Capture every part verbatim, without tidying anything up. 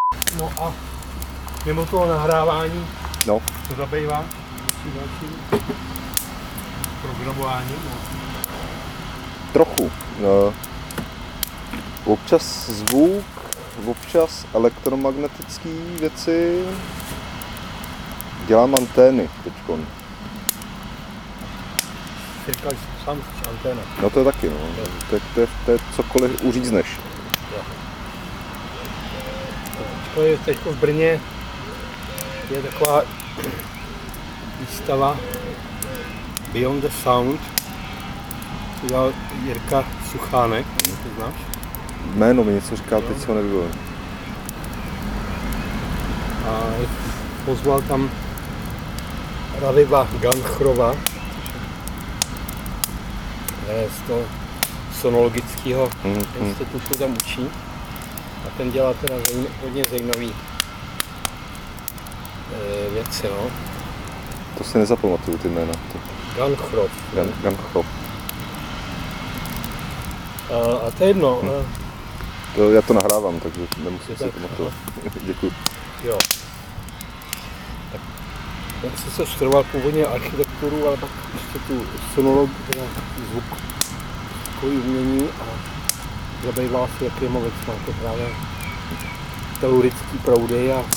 No a mimo toho nahrávání, no. to zabývá další, další programování. No. Trochu. No. Občas zvuk, občas elektromagnetické věci. Dělám antény teďkon. Jsi říkal, že jsi sám jsi anténa. No to je taky, no. To je, to je, to je cokoliv uřízneš. To je teď v Brně, je taková výstava Beyond the Sound, to dělal Jirka Suchánek, nevím, to znáš? Jméno mi něco říká, teď se ho nevybavím. A pozval tam Radiva Ganchrova, z toho sonologického mm, institutu tam učí. A ten dělá teda zajím, hodně zajímavý e, věci, no. To si nezapamatuju, ty jména. Ganchrov. Gan, Ganchrov. A, a to je jedno. Hm. To, já to nahrávám, takže nemusím si pamatovat. Děkuji. Jo. Tak, já jsem se studoval původně architekturu, ale pak ještě tu sonologii, teda zvuk, takový umění a zabýval se jakýma věcma, to právě teoretický proudy a,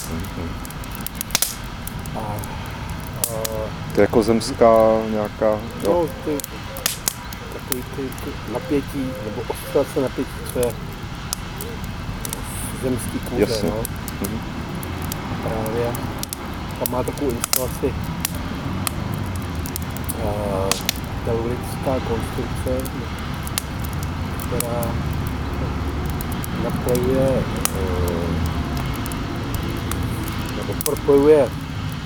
a, a to je jako zemská nějaká... Jo, no, ty, takový ty, ty napětí, nebo oscilace napětí, co je v zemský kůře, jasně. No. Mm-hmm. Právě tam má takovou instalaci uh, teoretická konstrukce, která napojuje uh, nebo propojuje uh,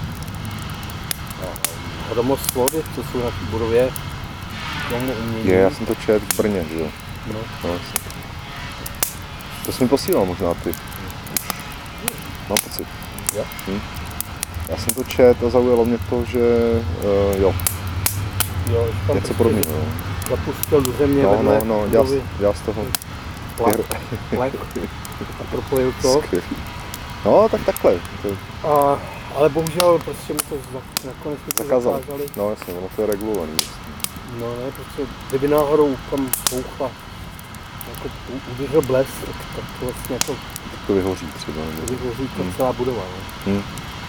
hromosvody, co jsou na té budově, tomu umění. Je, já jsem to čet v Brně, že jo? No. No, jasně. To jsi mi posílal možná ty. Mám pocit. Jo? Hm. Já jsem to čet a zaujalo mě to, že uh, jo. Jo, tam něco podobného. No. Zapustil do země no, vedle no, no, dělal, dělal z toho. Plak, plak a propojil to. Skvělý. No, tak takhle. To... A, ale bohužel prostě mu to nakonec mi to zakázali. zakázali. No jasně, ono to je regulovaný. No ne, protože kdyby náhodou tam bouchla, jako udeřil blesk, tak to vlastně jako... Tak to vyhoří třeba. To vyhoří to hmm. celá budova, ne? Hmm.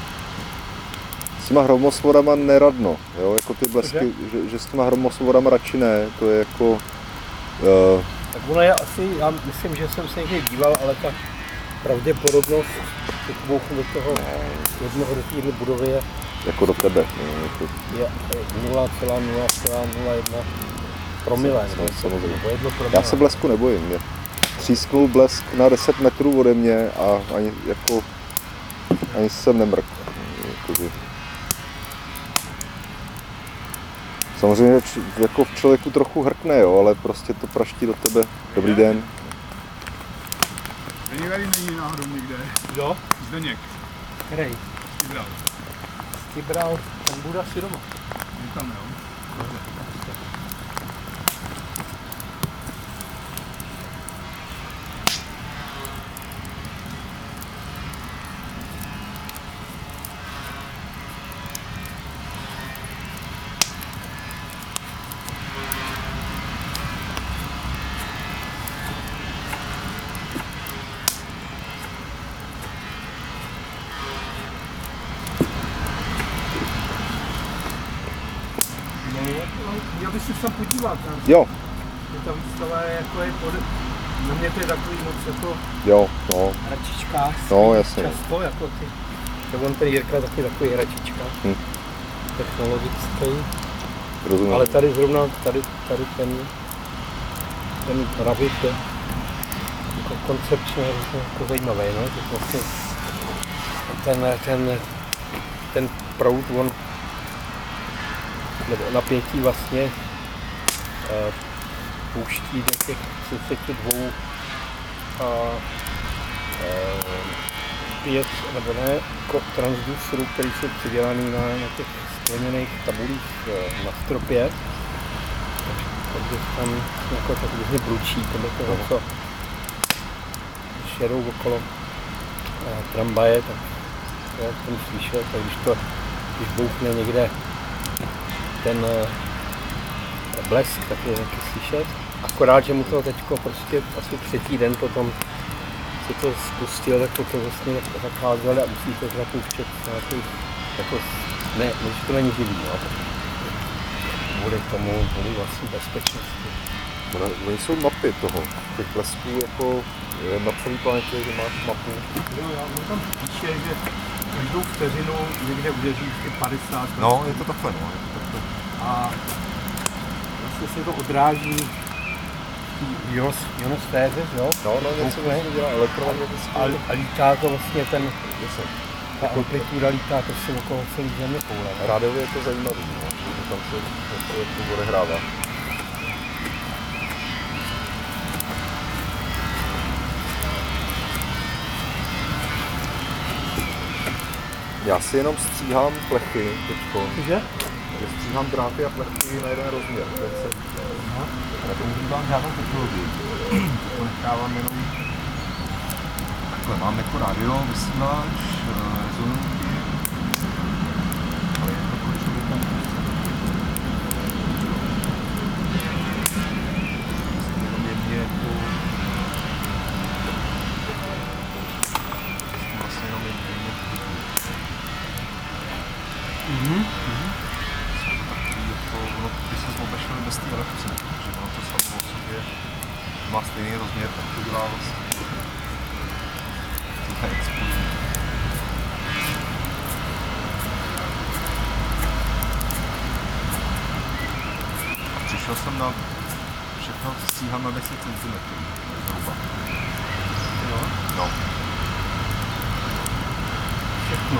S těma hromosvodama neradno, jo, jako ty blesky, že, že s těma hromosvodama radši ne, to je jako... Uh... Tak ono je asi, já myslím, že jsem se někdy díval, ale ta pravděpodobnost těch bouchů do toho jednoho do téhle budovy je... Jako do tebe, no, jako... je nula celá nula nula jedna promile, nebo samozřejmě. jedno promile. Já se blesku nebojím, mě třísknul blesk na deset metrů ode mě a ani jako, ani jsem nemrk. Jakože. Samozřejmě jako v člověku trochu hrkne, jo, ale prostě to praští do tebe. Dobrý je? den. Zdeněk tady není náhodou nikde. Kdo? Zdeněk. Který? Vybral. Vybral, ten bude asi doma. Je tam, jo. Dobře. Měl bys se tam podívat, tam. Jo. Ta výstava je jako je pod... Na mě to je takový moc jako... Jo, no. Hračičkářský. No, jasně. Často jako ty... Tak on ten Jirka taky takový hračička. Hm. Technologický. Rozumím. Ale tady zrovna, tady, tady ten... Ten Rabbit je jako koncepčně jako zajímavý, no. To vlastně ten, ten, ten proud, on nebo napětí vlastně uh, pouští do těch třicet dva uh, pět nebo ne transducerů, které jsou přidělaný na, na těch skleněných tabulích uh, na stropě. Takže tam jako tak různě bručí, tohle toho, co šerou okolo. tramvaje, tak to jsem slyšel, tak když to, když bouchne někde ten blesk, tak je taky slyšet. Akorát, že mu to teďko prostě asi třetí den potom se to spustil, tak to vlastně zakázali a musí to zapouštět nějaký, jako, ne, když to není živý, no, kvůli tomu, kvůli vlastní bezpečnosti. Oni jsou mapy toho, těch blesků, jako je na celé planetě, že máš mapu. Jo, já on tam píše, že každou vteřinu někde udeří padesát. No, je to takhle, no, je to takhle. A vlastně se to odráží v ionosféře, jo? No, no, něco vlastně dělá elektromagnetický. A, a lítá to vlastně ten, ta amplituda lítá prostě okolo celé země koule. Rádiově je to zajímavé, no, že tam se to jako odehrává. Já si jenom stříhám plechy teďko. Že? Že stříhám dráty a plechy na jeden rozměr. Ten se, Aha. nepoužívám žádnou technologii. To nechávám jenom takhle. Mám jako rádio, vysílač, rezonanky. Ale je to pro člověka. Jenom jemně jako... Vlastně jenom jemně. Mhm. Ono, když se obešel bez té velikosti, protože ono to samo o sobě má stejný rozměr, tak to dělá vlastně to je explozivní. A přišel jsem na všechno, stříhám na deset centimetrů zhruba. Jo? No. Všechno.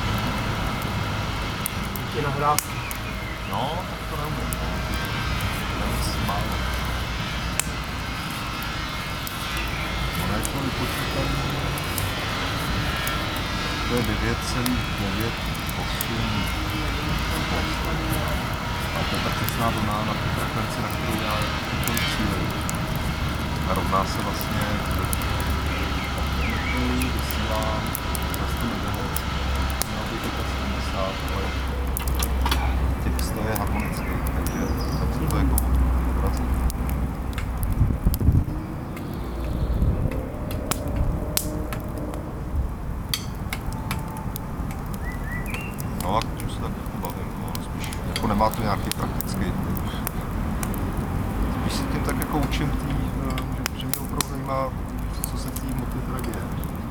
Je nahrávky. No, tak to neumím. Nevím, málo. Ono je to vypočítané. To je devět celá devět osm. A to je tak přesná vlna na tu frekvenci, na kterou já to cílím. A rovná se vlastně vysílám za sto megahertzů. Měla by to sedmdesát, ale těch sto je harmonický, takže tam se to jako vrací. No a tím se tak bavím, no, spíš jako nemá to nějaký praktický. Spíš se tím tak jako učím tý, že, že mě opravdu zajímá, co se tý moty teda děje.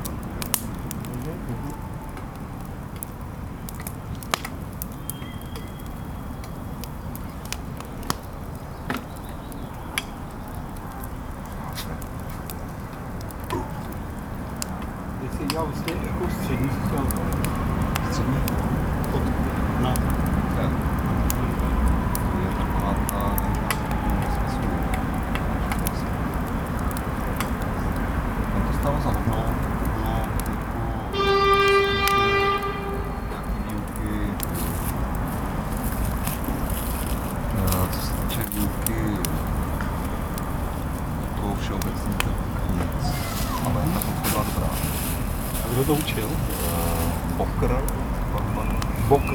Jestli dělal vlastně jako střední sociální. Střední Pod, na. je, je taková ta smyslu. Tam to stalo za hovno, bylo jako nějaký výuky, co se týče výuky toho všeobecný, tak nic, ale ta fotka byla dobrá. A kdo to učil? Uh, Bokr, pan, pan Bokr.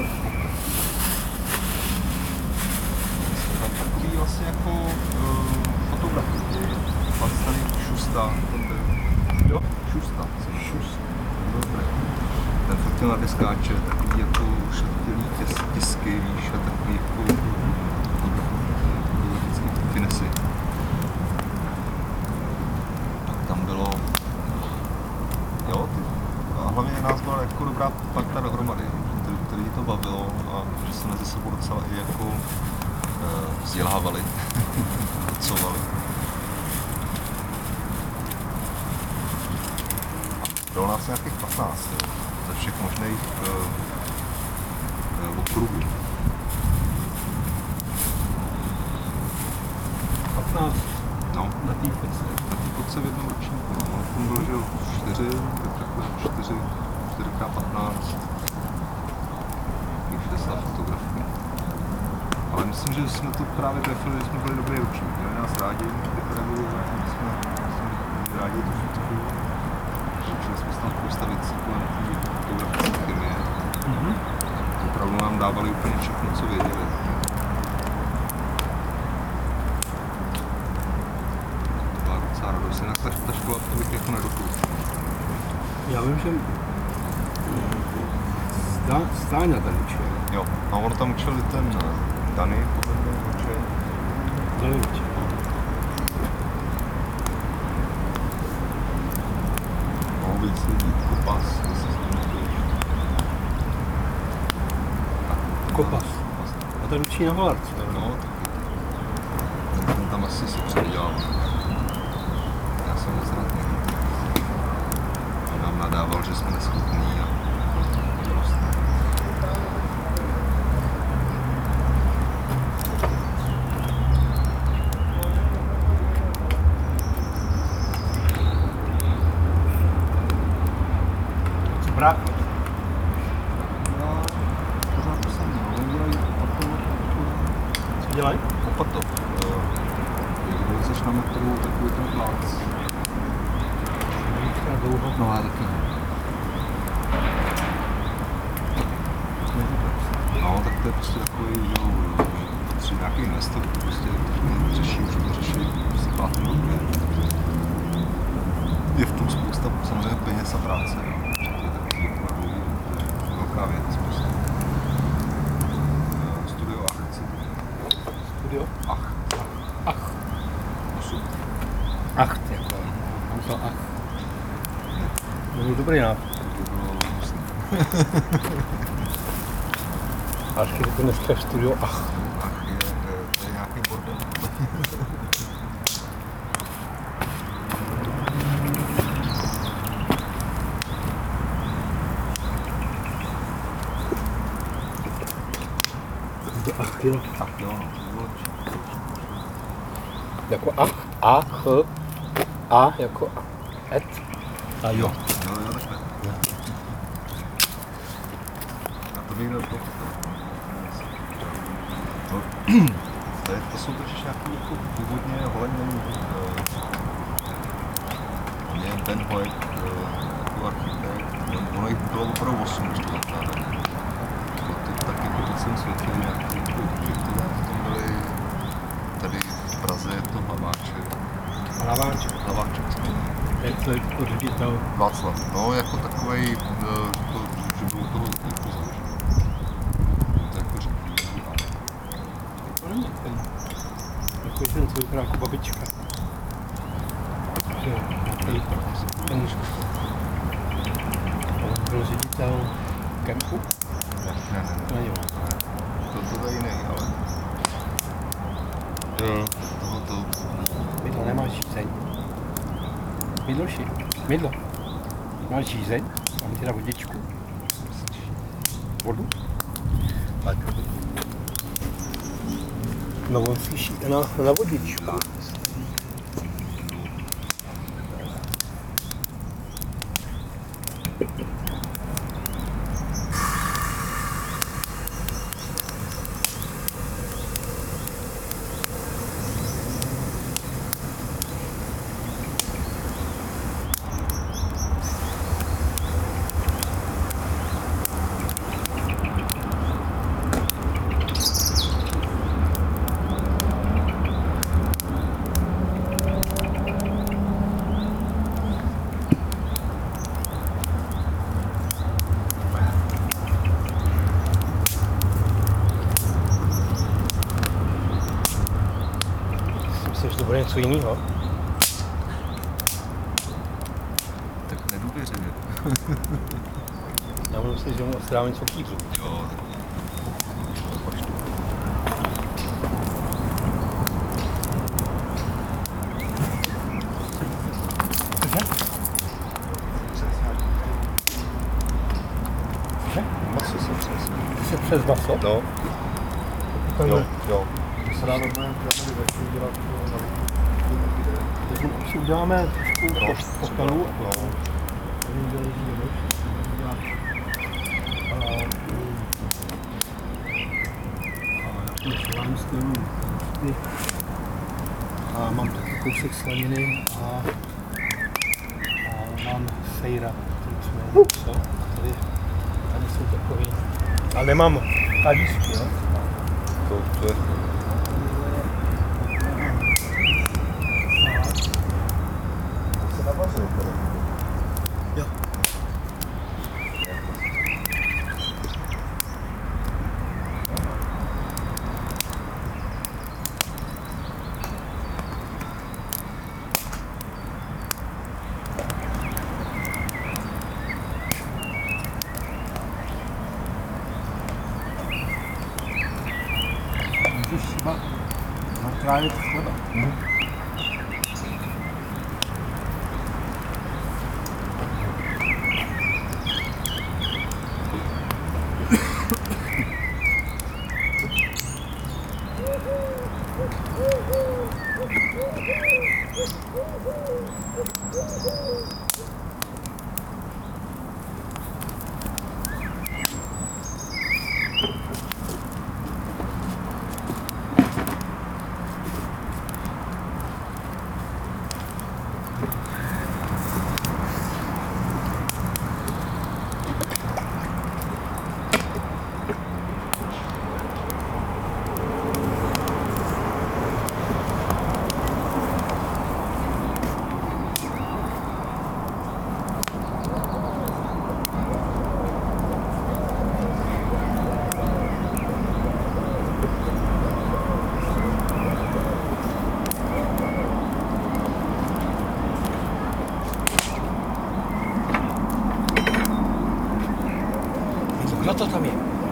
Tam takový vlastně jako uh, fotografii. Pan Staný Šusta, ten byl. Jo? Šusta, Šusta. Dobrý. Ten fotil na deskáče, takový jako ušletilý tis, tisky, víš, a takový jako fotografický finesy. Tak tam bylo, jo, ty, a hlavně nás byla jako dobrá parta dohromady, který, který to bavilo a že se mezi sebou docela i jako uh, vzdělávali, pracovali. Bylo nás nějakých patnáct, jo, ze všech možných uh, uh, okruhů. patnáct No, na té fotce. na té fotce v jednom ročníku, no, on tam byl, že jo, čtyři, tak takhle čtyři, čtyři krát patnáct, nějakých šedesát fotografií. Ale myslím, že jsme to právě trefili, že jsme byli dobrý ročník, měli nás rádi, ty pedagogy, jsme, jsme rádi tu fotku. začali jsme se tam postavit si kolem té fotografické chemie. Mhm. Opravdu nám dávali úplně všechno, co věděli. To byla docela radost, jinak ta, ta škola to bych jako nedoporučil. Já vím, že Stá- Stáňa tady učil. Jo, a on tam učil i ten uh, Dany, podle mě učil. Tady učil. Mohl víc lidí, Kopas, jestli si to myslíš. Kopas. A ten učí na Holarce. No, taky. Ten, ten tam asi si předělal. Já jsem nezradný. On nám nadával, že jsme neschopní a prostě. Co brácha? No, pořád to samé, no, oni dělají opatov. Co dělají? Opatov. Jak vylezeš na metru, takový ten plác. Třeba dlouho. No, já taky. No, tak to je prostě takový, že jo, potřebuje nějaký investor, který prostě řeší, už to řeší, prostě pátý době. Je v tom spousta samozřejmě peněz a práce, jo. To je takový opravdu velká věc prostě. Studio Ach se to. Studio? Ach. Ach. osm. Ach, ty jako. Tam to ach. To byl dobrý nápad. To bylo hnusný. A ještě to dneska v studiu, ach. Ach je, je, to je nějaký bordel. Ach, jo. Ach jo, no, to bylo lepší. Jako ach, a, ch, a, jako et. A jo. Jo, jo, takhle. A to bych dal to. No, to, je, to jsou totiž nějaký jako původně holeněný. On je Ben Hoek jako architekt. On, ono jich bylo opravdu osm, když to zakládají. To, to tak jako po celém světě nějaký jako užitové. To byly tady v Praze je to Hlaváček. Hlaváček. Hlaváček. Je to jako ředitel. Václav, no jako takovej, to, že byl toho jako založen. To jako řekl. To není ten. Takový ten, co vypadá jako babička. Že jo, nějaký ten on byl ředitel kempu? Ne, ne, ne. Ne, jo. To, to je jiný, ale... Jo. Toho to... Mydlo, nemáš žízeň. Mydloši, mydlo. Máš žízeň, mám ti na vodičku. Vodu? Tak. No on slyší na, na vodičku. Myslím, že to bude něco jiného. Tak nedůvěřivě. Já budu myslet, že mu ostrávám něco k jídlu. Jo, tak... Že? Maso jsem přesně. Jsi přes maso? No. Jo, jo. To se dá normálně udělat. Teď si uděláme trošku No, po pelu. no. A mám taky kousek slaniny a, a mám sejra. Co? Tady, tady jsou takový. Ale nemám kalíšky, jo? To, to je... To se navařil, tady. Jo. Můžeš třeba nakrájet chleba. Mhm. Kdo to tam je?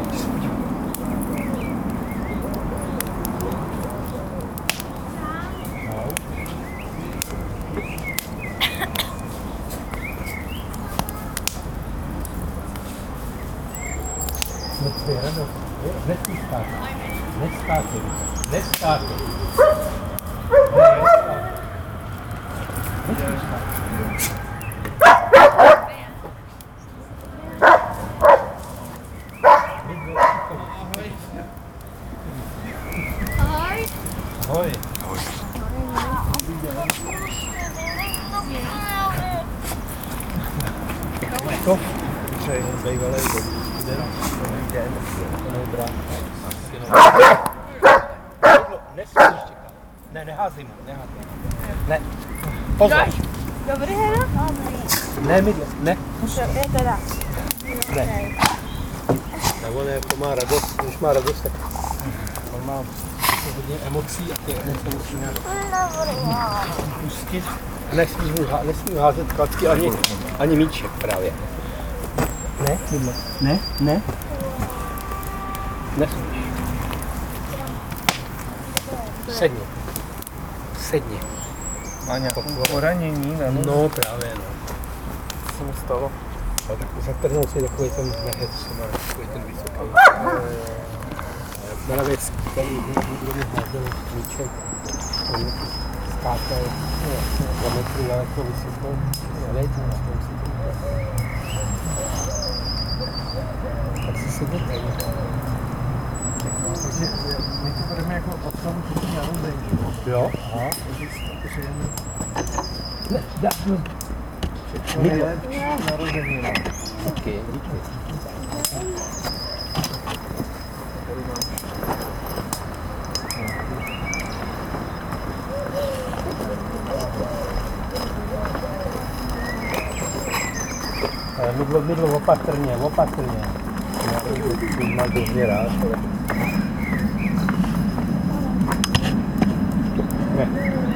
Neskáte. Neskáte. Neskáte. Ahoj. Ahoj. To? Přeji, bývalej den. Den. Dobrá. Ne, neházej mu, neházej. Ne. Pozor. Dobrý, Hero? Ne, mydle, ne. Je teda. Ne. Tak on jako má radost, když má radost, tak on má hodně emocí a ty se musí nějak pustit. Nesmí mu, há, nesmí mu házet klacky ani, ani míček právě. Ne, mydle. Ne, ne. Nesmíš. Sedni. Sedni. Má nějakou poranění, ne? No právě, no. Co se mu stalo? A tak zatrhnul si takový ten nehec, takový ten vysoký. Moravec, který bude házel míček. On skákal dva metry daleko vysoko. Lejte na tom si to. Tak si sedl tady. Takže my to budeme jako oslavu první narození. Jo? Aha. Ne, dá, no. Nejlepší narozenina. Ok, díky. Mydlo, mydlo opatrně, opatrně. Já mám to hrozně rád, ale... Ne.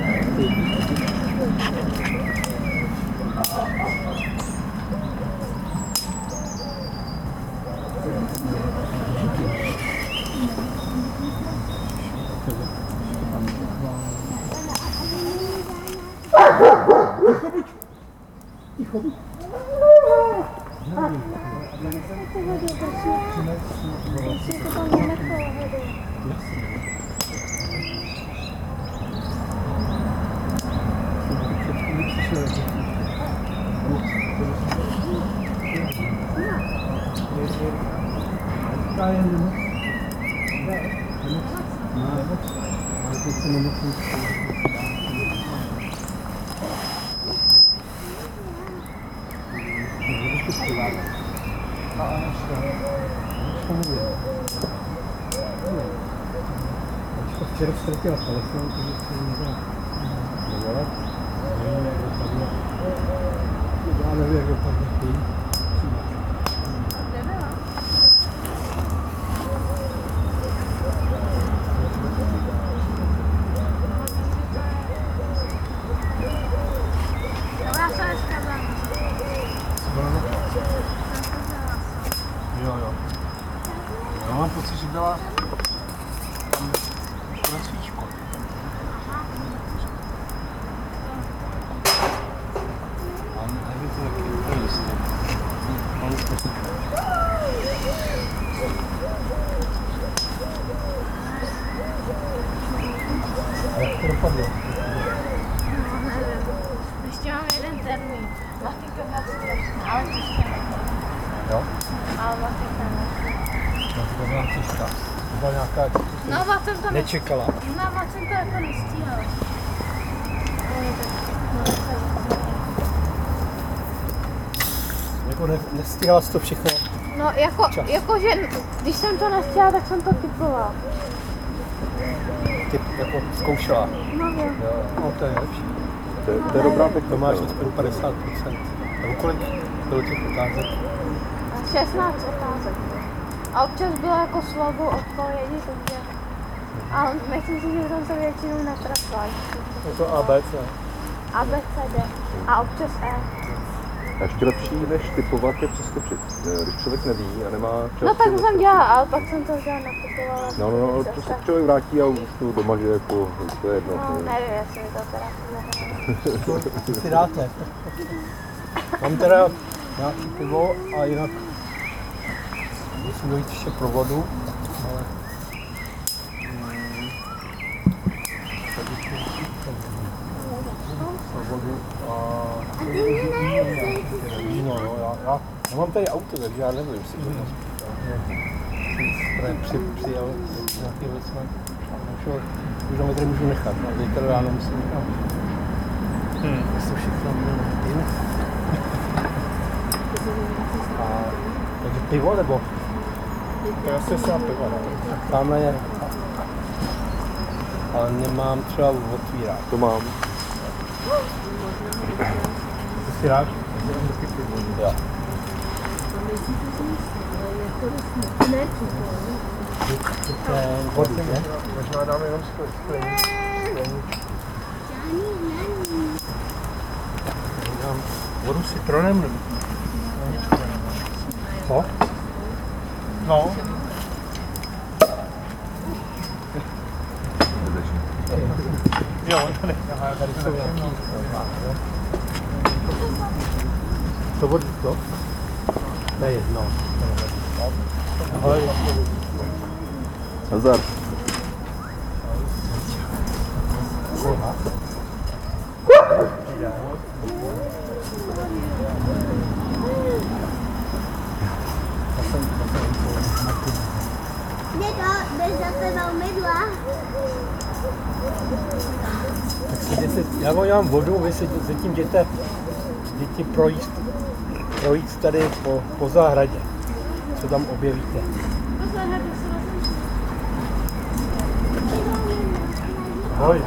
Ticho buď. přivádět. A ještě, ještě mluvím. Ačko včera ztratila telefon, takže se můžu dovolat. Nevím, jak dopadne. Já nevím, jak dopadne chvíli. Kde byla? No, já jsem dneska byla. Jo, jo. Já mám pocit, že byla tam na svíčku. A nevím, to taky úplně jistě. Mám pocit. A jak to dopadlo? No, nevím. Ještě mám jeden termín. Matika byla strašná, ale těžké. Jo? Ale matika ne. No, to byla těžká. To byla nějaká, No, moc jsem to ne... nečekala. No, moc jsem to jako nestíhala. Jako ne, nestíhala jsi to všechno. No, jako, Čas. jako, že když jsem to nestíhala, tak jsem to typovala. Ty jako zkoušela. No, jo. Jo, no to je lepší. To je, to je dobrá To máš aspoň padesát procent. Nebo kolik bylo těch otázek? šestnáct otázek. A občas bylo jako slovo odpovědi, takže... Ale myslím si, že jsem se většinou netrefila. Je to A, B, C. A, B, C, D. A občas E. A ještě lepší, než typovat, je přeskočit. Když člověk neví a nemá čas... No tak to jsem dělala, ale pak jsem to dělala natypovala. No, no, no, to se člověk vrátí a už to doma, že jako, to je jedno. No, nevím, jestli mi to teda nehraje. Co si dáte? Mám teda nějaký pivo a jinak musím dojít ještě pro vodu, ale... Pro vodu a... Víno, no, já, já, já mám tady auto, takže já nevím, jestli to moc. Jsem při, přijel nějaký věc, už tam tady můžu nechat, no, zítra ráno musím nechat. Hmm. To všechno bylo. A takže pivo nebo? Já se sám pivo, ne? Tamhle je. Ale nemám třeba otvírák. To mám. To si rád? Jo. To je vodní, ne? Možná dáme jenom skleník. Dám vodu s citronem. Co? No. Jo, tady, tady jsou nějaký. Co vodu to? To je jedno. Ahoj. Nazar. Aha. Děko, jdeš za sebou mydla? Já vám vodu, vy se tím jděte děti projít, projít tady po, po zahradě, co tam objevíte. Ahoj.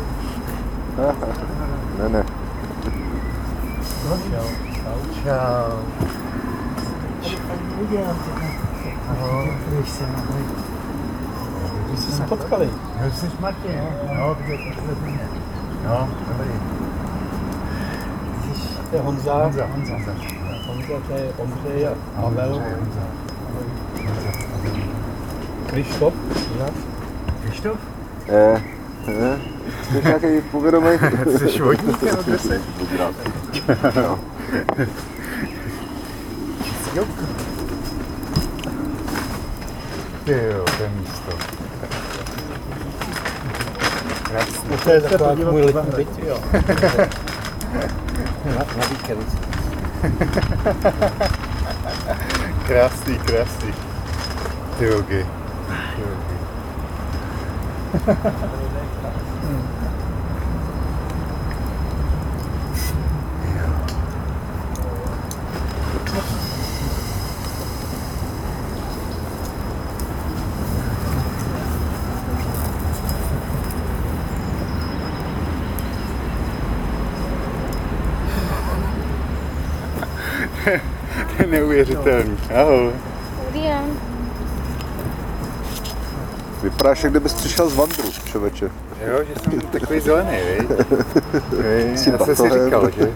Ne, ne. No, čau. Čau. Čau. Udělám tě. Ahoj. Když se ahoj. Vy jste se potkali. Jo, jsi Martin. No, kde to šlo mě. No, dobrý. To je Honza. Honza, Honza. Honza, to je Ondřej a Pavel. Honza. Krištof, znáš? Krištof? Eh, eh. Jsi nějaký povědomý? Jsi švojník, nebo kde jsi? No. Ty jo, to je místo. No to je taková můj letní byt, jo. Na, na víkend. Krásný, krásný. Ty jogi. Ty jogi. To je neuvěřitelný. Ahoj. Dobrý den. Vypadáš, jak kdybys přišel z vandru, člověče. Jo, že jsem takový zelený, viď? Viď? S tím Já jsem si batohem. říkal, že?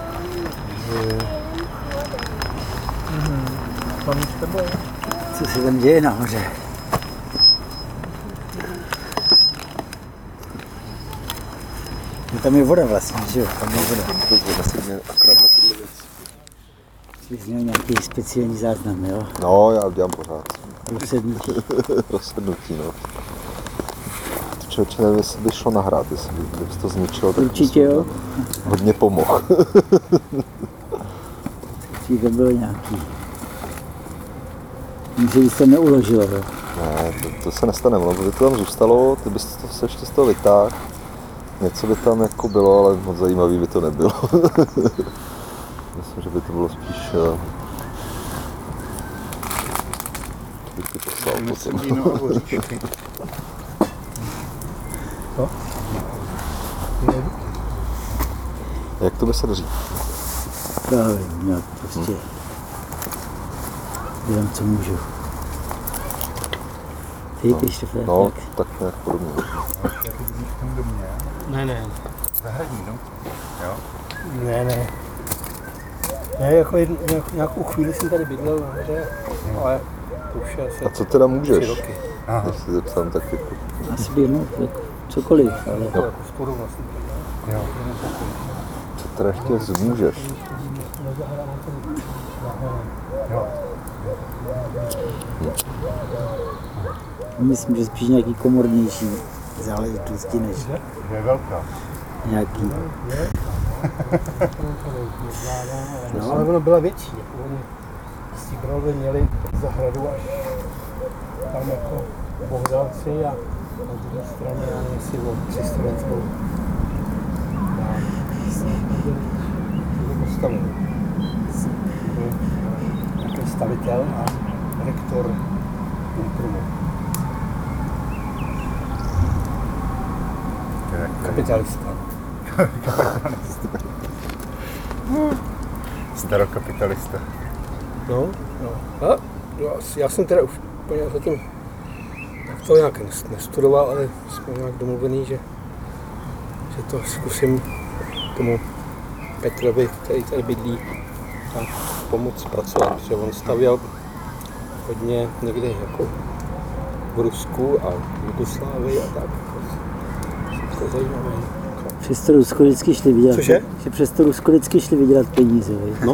Co se tam děje nahoře? No tam je voda vlastně, že jo? Tam je voda. Jsi měl nějaký speciální záznam, jo? No, já dělám pořád. Rozsednutí. Rozsednutí, no. To člověče, nevím, jestli by šlo nahrát, jestli by, kdybys to zničilo, tak Určitě jo. hodně pomohl. Určitě to bylo nějaký. Že bys to neuložilo, jo? Ne, to, to se nestane, ono by to tam zůstalo, ty bys to se ještě z toho vytáhl. Něco by tam jako bylo, ale moc zajímavý by to nebylo. Myslím, že by to bylo spíš... uh, bych to poslal Musím potom. víno a voříčky. Jak to by se daří? Já vím, já prostě dělám, co můžu. Ty, Krištofe, No, tak. tak nějak podobně. Jaký bydlíš v tom domě? Ne, ne, Zahradní, no? Jo. ne, ne. Ne, jako jedn, nějak, nějakou chvíli jsem tady bydlel nahoře, ale to už je asi A co teda tři můžeš? roky. Aha. Když si zeptám, tak jako... Asi by, no, tak cokoliv, ale Jako skoro vlastně. Jo. Co teda ještě zmůžeš? Jo. myslím, že spíš nějaký komornější záležitosti, než Že je velká. nějaký. No, ale ono byla větší. Jako oni s Tibrové měli zahradu až tam jako Bohdalci a na druhé straně, já nevím, jestli o Přistovenskou. Postavili. Nějaký stavitel a rektor Umprumu. Kapitalista. Starokapitalista. No, no. A já, já jsem teda už úplně zatím tak to nějak nestudoval, ale jsme nějak domluvený, že, že to zkusím tomu Petrovi, který tady bydlí, a pomoct pracovat, protože on stavěl hodně někde jako v Rusku a v Jugoslávii a tak. To je zajímavé. Přes to Rusko vždycky šli vydělat. Cože? Že přes to Rusko vždycky šli vydělat peníze, vej. No.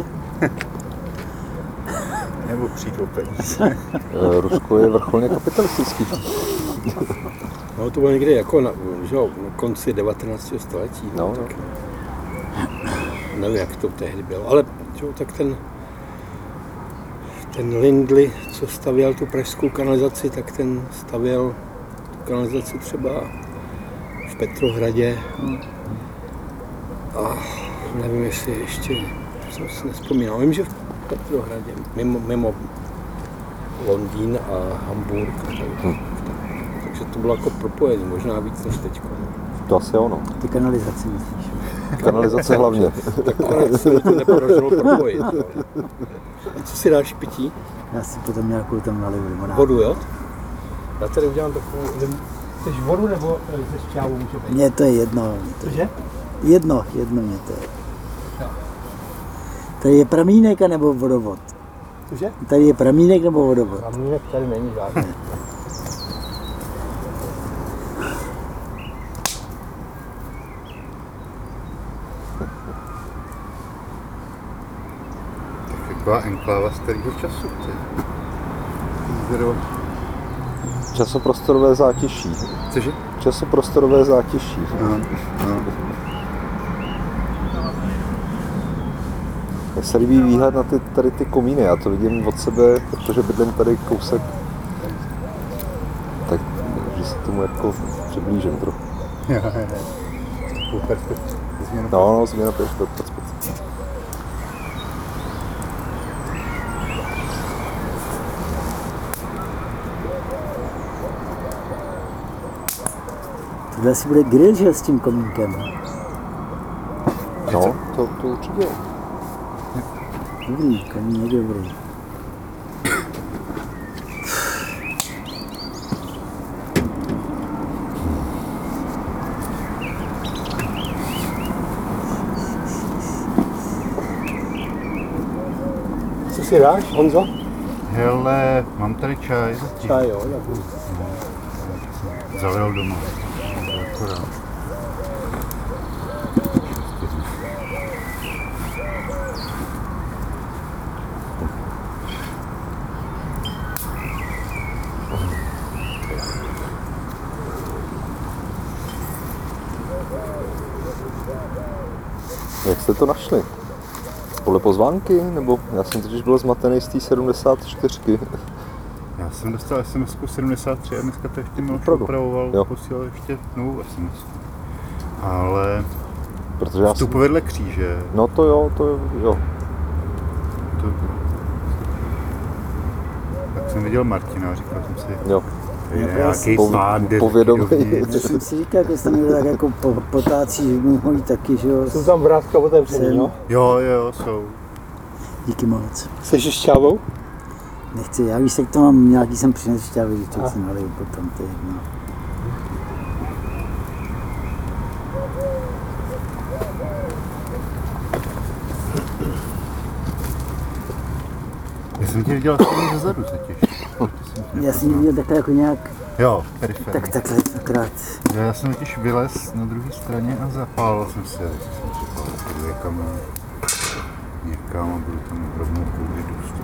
Nebo přijdou peníze. Eh, Rusko je vrcholně kapitalistický. No to bylo někde jako na, že jo, na konci devatenáctého století. No, tak, nevím, jak to tehdy bylo, ale že jo, tak ten, ten Lindley, co stavěl tu pražskou kanalizaci, tak ten stavěl tu kanalizaci třeba v Petrohradě. A nevím, jestli ještě, jsem si nespomínal, vím, že v Petrohradě, mimo, mimo Londýn a Hamburg. Tak, Hm. takže to bylo jako propojené, možná víc než teď. To asi ono. Ty kanalizace myslíš. Kanalizace hlavně. Tak nakonec se mi to nepodařilo propojit. Ale. A co si dáš pití? Já si potom nějakou tam naliju limonádu. Vodu, jo? Já tady udělám takovou... Chceš vodu nebo ze šťávu může být? Mně to je jedno. Mně to je Cože? jedno, jedno mě to je. Jo. Tady je pramínek a nebo vodovod? Cože? Tady je pramínek nebo vodovod? Kamínek tady není žádný. Taková enkláva starého času. Ty. Zero. Časoprostorové zátěží. Cože? Časoprostorové zátěží. No, no. Mně se líbí výhled na ty, tady ty komíny, já to vidím od sebe, protože bydlím tady kousek, tak že se tomu jako přiblížím trochu. Jo, jo, jo. Takovou perspektivu. Změnu. No, no, změna perspektivy. Tohle asi bude grill, že s tím komínkem. No, to, to určitě. Dobrý, kamín je dobrý. Co si dáš, Honzo? Hele, mám tady čaj. Čaj, jo, tak. Zalil doma. Akorát. Jak jste to našli? Podle pozvánky? Nebo já jsem totiž byl zmatený z té sedmdesát čtyřky. Já jsem dostal es em esku sedmdesát tři a dneska to ještě Miloš Opravdu? upravoval, Jo. posílal ještě novou es em esku. Ale Protože já vstup jsem... vedle kříže, No to jo, to jo. to... Tak jsem viděl Martina a říkal jsem si, Jo. to je No, nějaký po- pán, jde povědomí. dovnitř. Já jsem si říkal, že se tam někdo tak jako po, potácí, že mu mojí taky, že jo. Jsou tam vrátka otevřený, Jsem. jo? Jo, jo, jsou. Díky moc. Jsi šťávou? Nechci, já víš, jak to mám, nějaký jsem přinesl šťávy, že to si naliju potom, to je jedno. Já jsem tě viděl asi zezadu totiž. Já jsem viděl takhle jako nějak, Jo, periferie. tak takhle akorát. Já jsem totiž vylez na druhé straně a zapálil jsem se. Tak jsem říkal, půjdu někam, někam a budu tam rovnou kouřit důstup.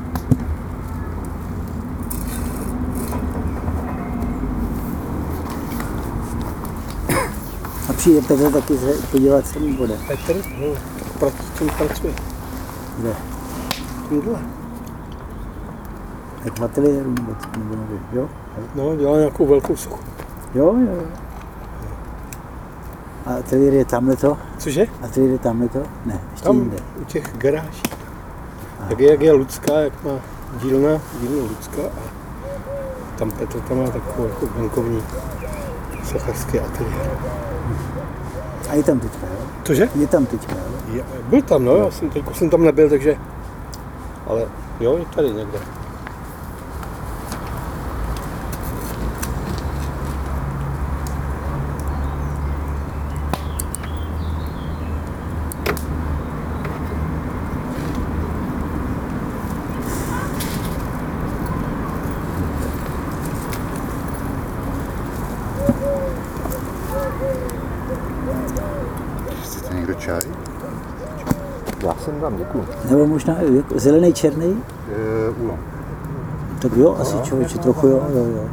A přijde Petr taky se podívat, co mi bude. Petr? No, proti čemu pracuje? Kde? Tímhle. Jak v ateliéru, nebo co, nebo nevím, jo? No, dělá nějakou velkou sochu. Jo, jo, jo. A ateliér je tamhle to? Cože? Ateliér je tamhle to? Ne, ještě Tam jinde. u těch garáží. Jak je, jak je Lucka, jak má dílna, dílnu Lucka a tam Petr tam má takovou jako venkovní sochařský ateliér. A je tam teďka, jo? Cože? Je tam teďka, jo? Já, byl tam, no, já jsem, teďko jsem tam nebyl, takže, ale jo, je tady někde. Chcete někdo čaj? Já jsem dám, děkuju. Nebo možná i jako zelený, černý? E, úlom. Tak jo, asi člověče trochu jo, jo, jo.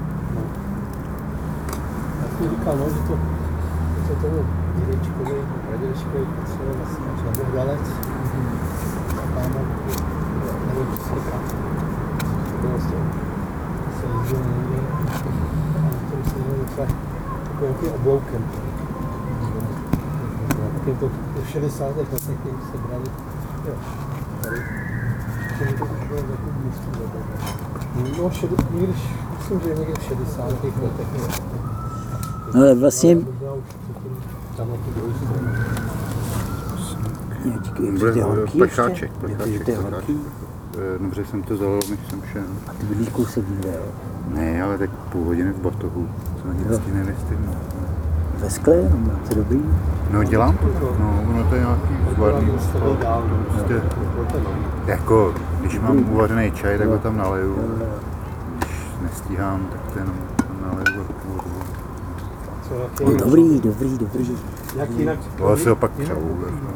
Já jsem říkal, no, že to, že to tomu dědečkovi, pradědečkovi patřilo vlastně až na Bohdalec. A tam nebo Česká. To vlastně se jezdil někde a na tom se jezdil docela takovým tím obloukem. Takým to v šedesátých letech, když se brali, jo, tady, že to už bylo takový místní dobu. No, šed, když, myslím, že někde v šedesátých letech. No ale vlastně, Tam na tu druhou stranu. jak říkají, Bude- že to je bude horký plecháček, ještě? plecháček, Jako, že to je plecháček. horký? E, dobře jsem to zalil, než jsem šel. A ty bydlíš kousek jinde, jo? Ne, ale tak půl hodiny v batohu. To ani vždycky nevystihnu. Ve skle, no, to je dobrý. No dělám to, no, ono to je nějaký zvarný prostě, jako, když mám uvařený čaj, tak ho tam naleju, když nestíhám, tak to jenom tam naleju horkou vodu. No, dobrý, dobrý, dobrý. Jak jinak? Ale si ho pak převu, jako,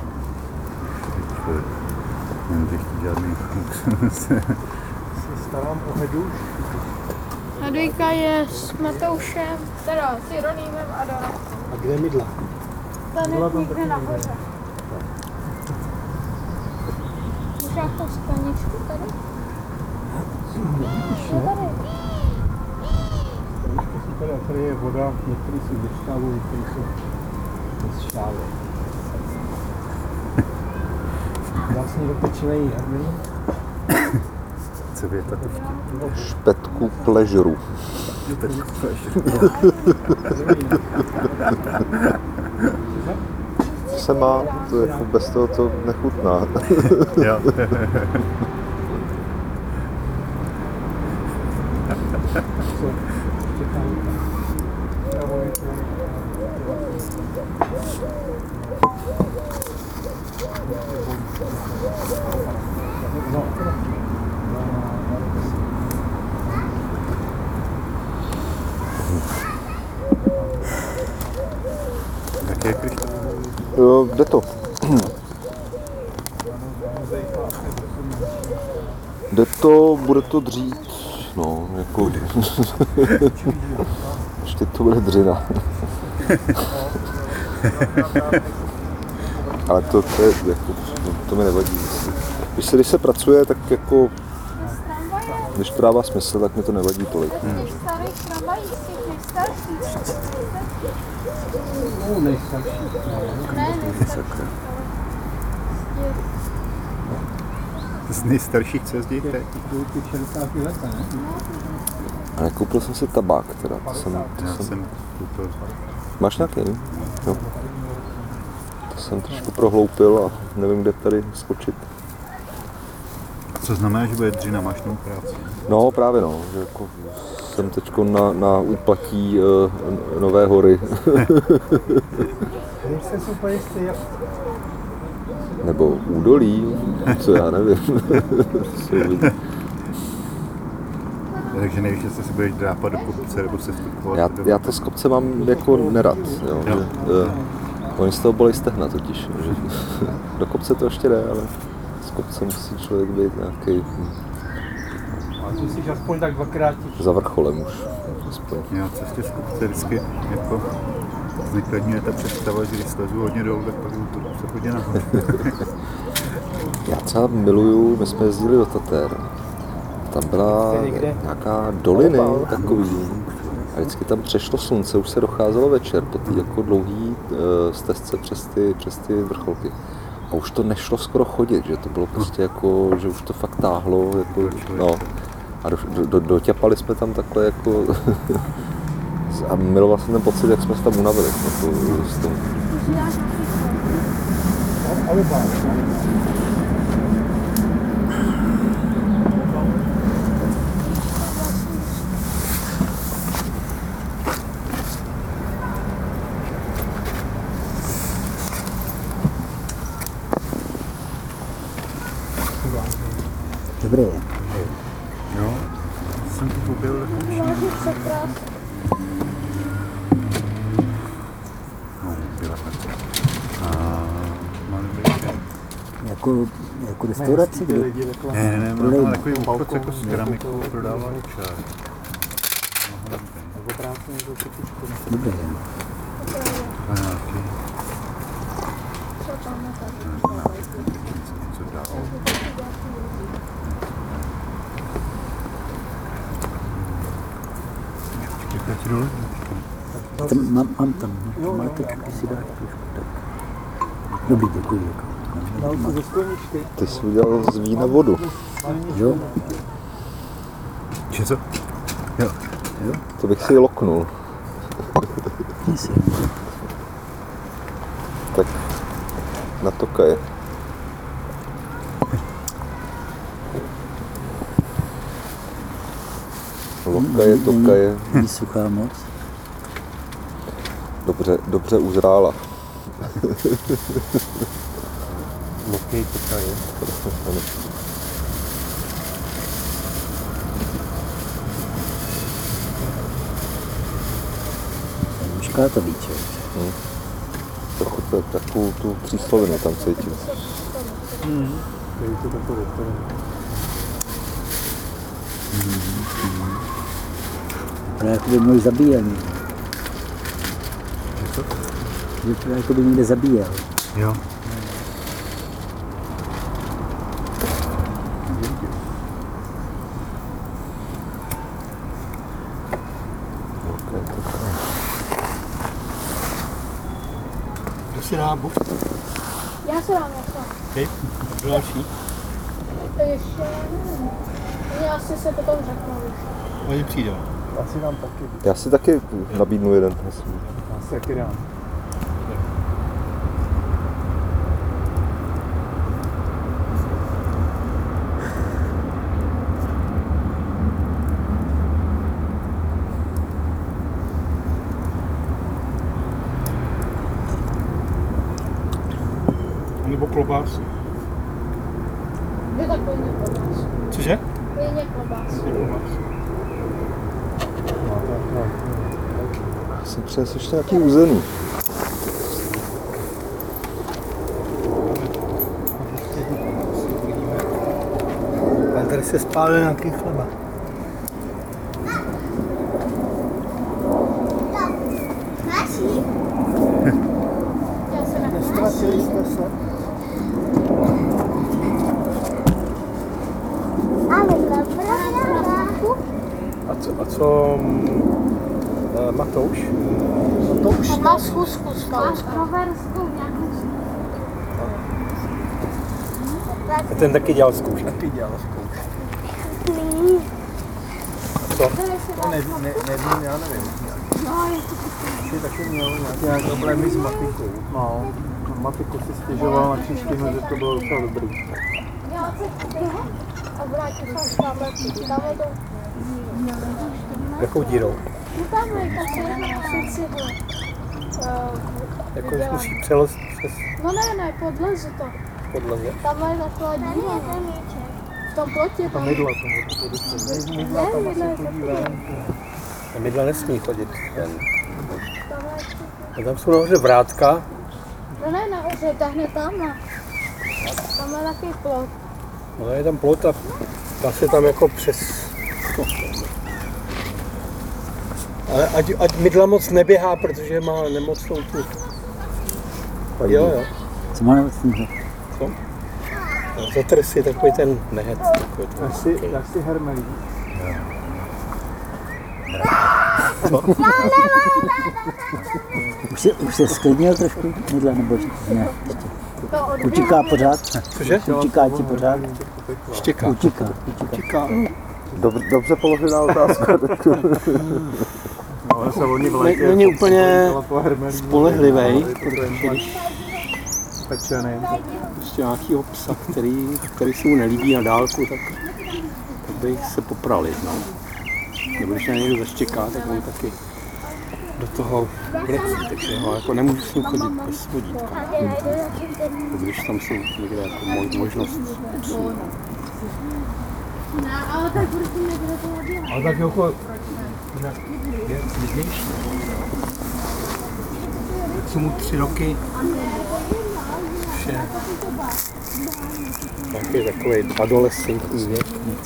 nemůžu chtít žádný Se starám o Heduš. Hedvika je s Matoušem, teda s Jeronýmem a Dora. A kde je mydla? Ten je někde nahoře. Můžu nějakou skleničku tady? Je tady. Tady, tady je voda, některý jsou ze šťávu, některý jsou bez šťávy. Vlastně dopečený herminy. co věta to vtip. Špetku pležru. se má, to jako bez toho to nechutná. Jo. Jak je Krištof? Jo, kde to? Jde to, bude to dřít, no, jako... Ještě to bude dřina. Ale to, to, je, jako, to mi nevadí. Když se, když se pracuje, tak jako... Když to dává smysl, tak mi to nevadí tolik. Hmm. Z nejstarších, co jezdí teď? A nekoupil jsem si tabák teda. To jsem, to Já jsem... jsem koupil. Máš nějaký? Jo. To jsem trošku prohloupil a nevím, kde tady skočit. A co znamená, že bude dřina, máš novou práci? No právě no, že jako jsem teď na, na úpatí uh, Nové hory. Nejsem si úplně jistý, jak... Nebo údolí, co já nevím. Takže nevíš, jestli si budeš drápat do kopce nebo se vstupovat. Já, já to z kopce mám jako nerad. Jo, Jo. že, uh, oni z toho bolej stehna totiž. Že, do kopce to ještě jde, ale z kopce musí člověk být nějaký A ty jsi aspoň tak dvakrát těch... za vrcholem už. Aspoň. Já cestě z kopce vždycky jako zlikladňuje ta představa, že když slezu hodně dolů, tak pak to se chodí nahoru. Já třeba miluju, my jsme jezdili do Tater. Tam byla nějaká doliny takový. A vždycky tam přešlo slunce, už se docházelo večer po té jako dlouhý uh, stezce přes ty, přes ty vrcholky. A už to nešlo skoro chodit, že to bylo prostě jako, že už to fakt táhlo, jako, no. A do, do, doťapali jsme tam takhle jako a miloval jsem ten pocit, jak jsme se tam unavili. Jako, s tom. Dobré. Jo, jsem to koupil takový. No, byla tak. A mám dobrý. Jako, jako restauraci, kde? Ne, ne, ne, mám tam takový obchod jako s keramikou, prodávali čaj. Dobré. A nějaký. Něco dál. Čekajte dole. Tam, mám, mám tam, no, máte, když si dáte trošku, tak. Dobrý, děkuji. Jako. Ty jsi udělal z vína vodu. Jo? Či co? Jo. Jo? To bych si loknul. Jestli. Tak na to kaje. Lokaje, tokaje. Není suchá moc. Dobře, dobře uzrála. Lokej, tokaje. Mušká to víče. Hmm. Trochu to, takovou tu příslovinu tam cítím. Mhm. Je to takové, to Právě jako by můj zabíjel. Co? Že to jako by někde zabíjel. Jo. Okay, tokaje. Kdo si dá buk? Já se dám něco. Hej, další. To ještě nevím. Oni asi se potom řeknou. Oni přijdou. Asi dám taky. Já si taky nabídnu jeden. Asi taky dám. klobásy. Je tak klidně klobásy. Cože? Klidně klobásy. Já jsem přines ještě nějaký uzený. A tady se spálil nějaký chleba. Já se nechám. Nestratili jste se. A co, a co uh, Matouš? To už On má schůzku s Kalouskou. A ten taky dělal zkoušky. taky dělal zkoušku. Co? To ne, ne, nevím, já nevím. Ty taky měl nějaké problémy s matikou. No, matiku si stěžoval na češtinu, že to bylo docela dobrý. A vrátím se tamhle, tamhle jdou. Jakou dírou? No tamhle, tam se si ho. Jako musí přelost přes No ne, ne, podlezu to. podlaze. Tamhle je taková díra. V tom plotě To tam. mydla tomu to dostane. Mydla tam Ne, asi mydla je chodí taková. ven. A mydla nesmí chodit ven. Tamhle je- A tam jsou nahoře vrátka. No ne, nahoře, tahne tamhle. Tamhle je taky plot. No je tam plot a dá se tam jako přes... Ale ať, ať mydla moc neběhá, protože má nemocnou tu... Jo, jo. Co má nemocný? Co? Zatrs je takový ten nehet. Takový ten... Jak si, jak si hermelí. Co? Už se, už se sklidnil trošku mydla, nebo ne? To odběhá. Utíká pořád? Cože? Utíká ti pořád? Štěká. Utíká, utíká. Štěká. Dobře, dobře položená otázka. No, ale se oni v létě Není úplně po hermelí. spolehlivý, protože když Pečený. prostě nějakýho psa, který, který se mu nelíbí na dálku, tak, tak by se poprali. No. Nebo když na někdo zaštěká, tak on taky do toho vlecí, takže ho jako nemůžu s ním chodit bez vodítka. Když tam jsou někde jako mo- možnost psů. Ale tak prostě nebude to odběhat. Ale tak jako jinak je klidnější. Tak jsou mu tři roky. Vše. Taky takový adolescentní věk.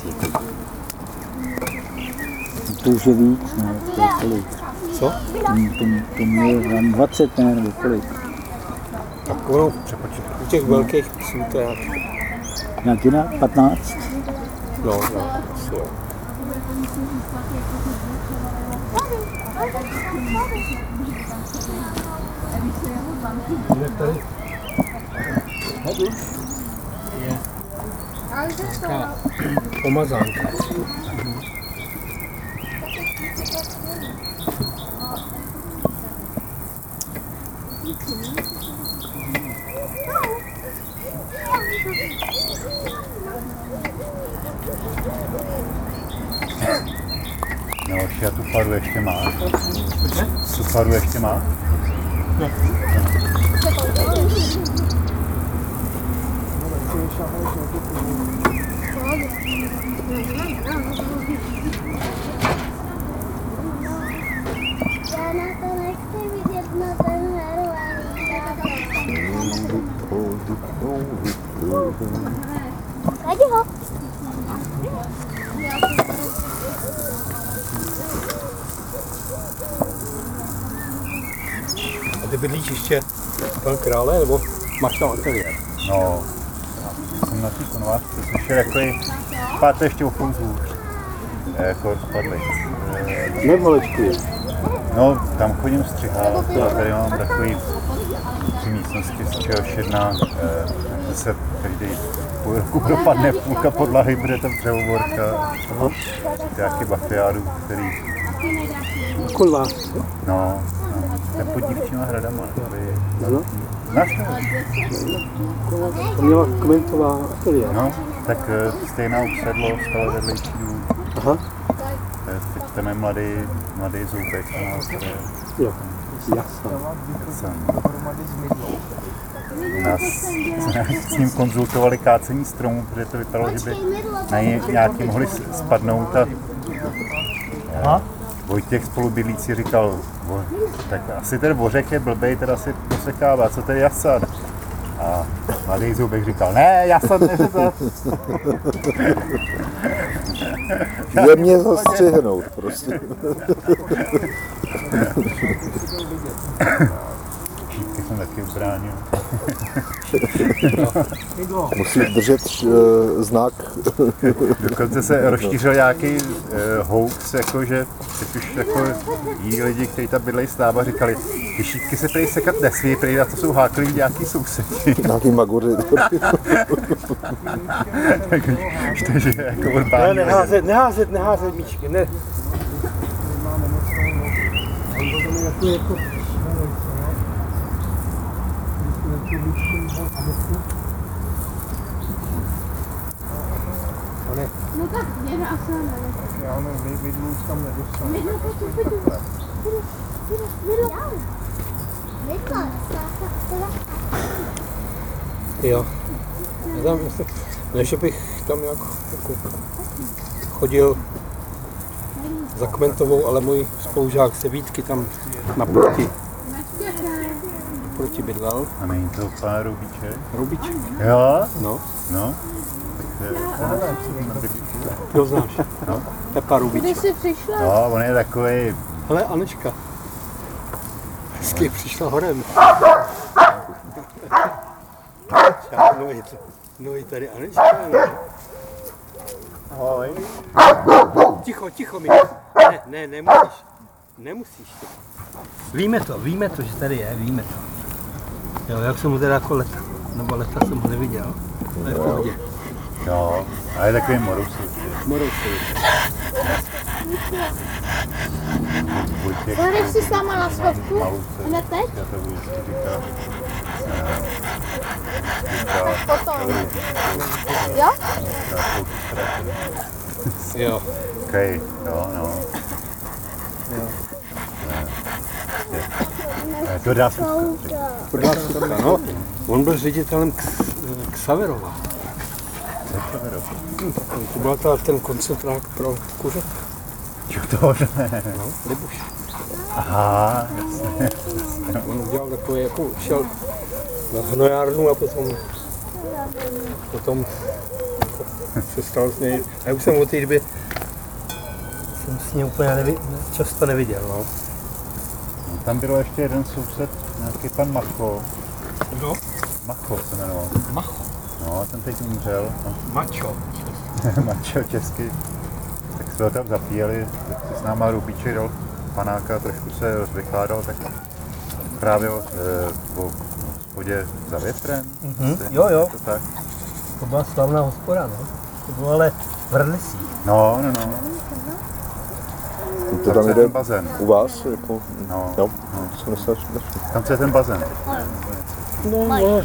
To už je víc, ne? To je kolik? Co? To, to, to je tam dvacet, ne? Nebo kolik? Tak ono, u těch velkých psů to je jak... Nějaký na patnáct? No, no, asi jo. Tady je nějaká pomazánka. No, a tu faru ještě má. Tu faru ještě má? Já na to nechci vidět na ten hru, Najdi ho. A ty bydlíš ještě pan Krále, nebo máš tam ateliér? No, jsem na té konvářce slyšel takový, páté ještě o fonzu, jako rozpadli. Nevolečkuji. No, tam chodím střihat a tady mám takový tři místnosti, z čehož jedna eh, se každý půl roku propadne půlka podlahy, bude tam dřevoborka, nějaký bachtiáru, který, Kolvá. no, no, ten pod Dívčíma hradama, to je No. znáš to? To měla komentová ateliér. No, tak eh, stejná usedlo, stále vedlejší dům. Aha, Eh, Teď ten je mladý, mladý zoubek, no, to je jo, jasná. jsem. Dohromady s mydlou. nás s ním konzultovali kácení stromů, protože to vypadalo, že by na ně nějaký mohli spadnout a Aha. Vojtěch spolubydlící říkal, tak asi ten vořek je blbej, teda si posekává, co tady jasad? A mladý Zubek říkal, ne, jasad neřezat. Jemně zastřihnout prostě. Šípky jsem taky ubránil. Musíš držet uh, znak. Dokonce se rozšířil nějaký uh, hoax, jako, že teď už jako jí lidi, kteří tam bydlejí s náma, říkali, ty šípky se prý sekat nesmí, prý na to jsou háklivý nějaký sousedi. Nějaký magory. Takže jako Ne, urbání. neházet, neházet, neházet míčky, ne. No tak jeden asi ne. Já nevím, vidlu už tam nedostal. Vidlu, pojď, vidlu. Vidlu, vidlu, vidlu. Vidlu, Jo. Já tam, ne, že bych tam nějak jako chodil za Kmentovou, ale můj spolužák se Vítky tam naproti, naproti bydlel. A není to pán Rubíček? Rubíček. Jo? No, No. ty ho znáš. No. Pepa Kdy Rubíček. jsi přišla? No, on je takový. Hele, Anečka. Hezky přišla horem. No je, no je tady Anečka, ne? Ahoj. Ticho, ticho mi. Ne, ne, nemusíš. Nemusíš. Víme to, víme to, že tady je, víme to. Jo, jak jsem mu teda jako leta, nebo leta jsem ho neviděl. To je v pohodě. Jo, a je takový morusy. Moroučevi. Vojtěch. Jdeš si sama na schodku? Maluce. Hned teď? Já to budu vždycky říkat. Potom. Jo? Jo. Okej, jo, no. Eh, To dá Suska. Prodal Sutka, no. On byl ředitelem k, k Saverova. To byl ta, ten koncentrák pro kuře. Jo, to ne. No, Libuš. Aha, jasně. On udělal takové, jako šel na hnojárnu a potom, potom jako se stal z něj. A já už jsem od té doby jsem s ním úplně nevi, často neviděl, no. Tam bylo ještě jeden soused, nějaký pan Macho. No, Macho se jmenoval. Macho. No, ten teď umřel. No. Macho. Macho česky. Tak jsme ho tam zapíjeli, s náma Rubíček dal panáka, trošku se rozvykládal, tak právě o, e, o hospodě za větrem. Mhm, asi, jo, jo. To tak. To byla slavná hospoda, no. To bylo ale v Rlisí. No, no, no. To tam je jde ten bazén. u vás? Jako, No, jo, no. to jsem dostal všude. Tam je ten bazén. No, no.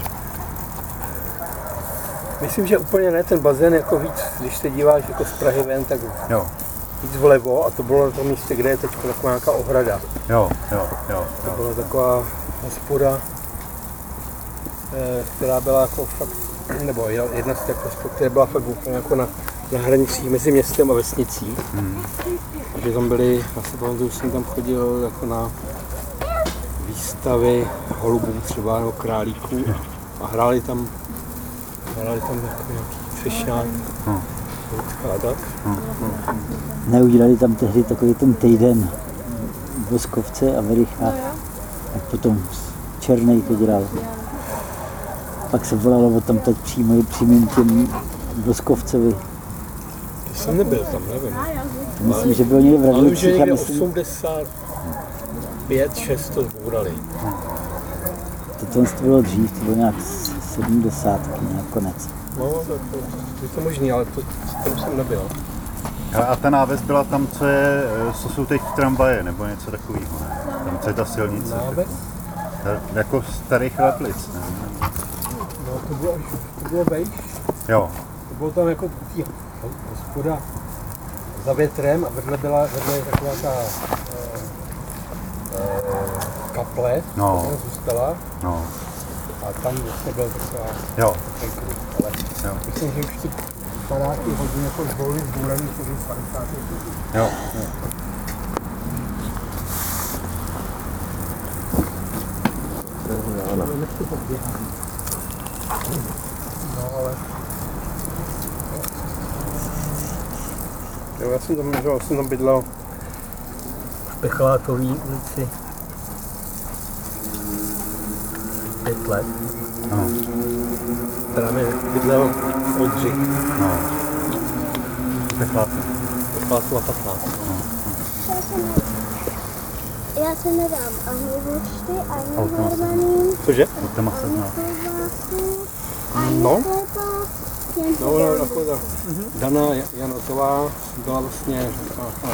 Myslím, že úplně ne, ten bazén jako víc, když se díváš jako z Prahy ven, tak Jo, víc vlevo a to bylo na tom místě, kde je teď taková nějaká ohrada. jo, jo, jo. To jo. byla taková hospoda, eh, která byla jako fakt, nebo jedna z těch hospod, která byla fakt úplně jako na, na hranicích mezi městem a vesnicí. Hmm. Takže tam byly, já si pamatuju, jsem tam chodil jako na výstavy holubů třeba, nebo králíků a hráli tam, hráli tam jako nějaký třešňák, Hmm. loutka a tak. Neudělali tam tehdy takový ten týden v Voskovce a Vericha. A potom Černej to dělal. Pak se volalo o tam teď přímo přímým těm Voskovcovi. To jsem nebyl tam, nevím. Myslím, že bylo někde v Ale už je Radlicích a někde myslím, osmdesát pět šest to zbourali. to, to bylo dřív, to bylo nějak sedmdesátky, nějak konec. No, tak to, je to možný, ale to, tam jsem nebyl. Hele, a ta náves byla tam, co, je, co jsou teď tramvaje, nebo něco takového, ne? Tam, co je ta silnice. Náves? Ta, jako starých Leplic, ne? No, to bylo, to bylo vejš. Jo, To bylo tam jako tý hospoda za větrem a vedle byla vedle je taková ta e, e, kaple, No. která zůstala. no. A tam vlastně byl docela Jo. ten kruh, ale Jo. myslím, že už ty padáky hodně jako zvolili zbůraný těch padesátých. Jo. jo. Nechci podběhat. No ale... Jo, já jsem tam, že já jsem tam bydlel v Pechalákový ulici pět let. No. Právě bydlel Oldřich. No. Pechláte. Pechlátova patnáct. Já se nedám ani vočty, ani Automat. harmonín, Cože? Automat se zná. ani klobásu, ani No. chleba, jen No, ona jako ta Dana Janotová byla vlastně taková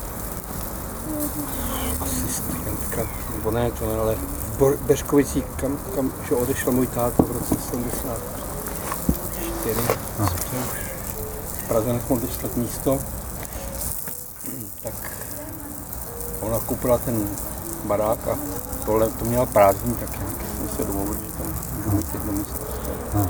asistentka, nebo ne, to ne, ale v Bo- Beřkovicích, kam, kam že odešel můj táta v roce sedmdesát čtyři, Aha. že už v Praze nesmohl dostat místo, tak ona koupila ten barák a tohle to měla prázdný, tak nějak jsme se domluvili, že tam můžu mít jedno místo. Aha.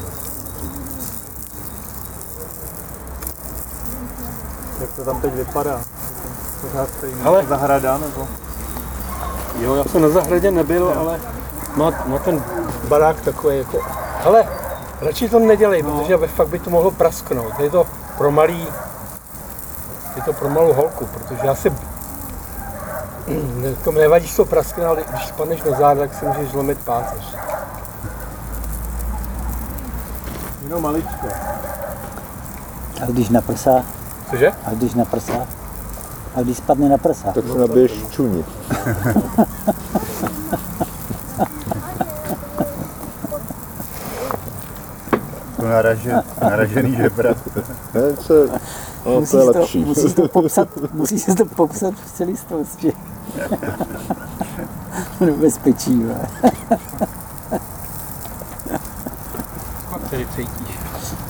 Jak to tam teď vypadá? Pořád stojí Ale- zahrada nebo? Jo, já jsem na zahradě nebyl, ale má, má ten barák takový jako... Hele, radši to nedělej, no. Protože fakt by to mohlo prasknout. Je to pro malý... Je to pro malou holku, protože já si... To nevadí, že to praskne, ale když spadneš na záda, tak si můžeš zlomit páteř. Jenom maličko. A když na prsa, Cože? a když na prsa, a když spadne na prsa. Tak si nabiješ čuní. To naraže, naražený žebra. Ne, co je, no, to Musíš je to, lepší. musíš to popsat, musíš to popsat v celistvosti. Bezpečí, ve. Který cítíš.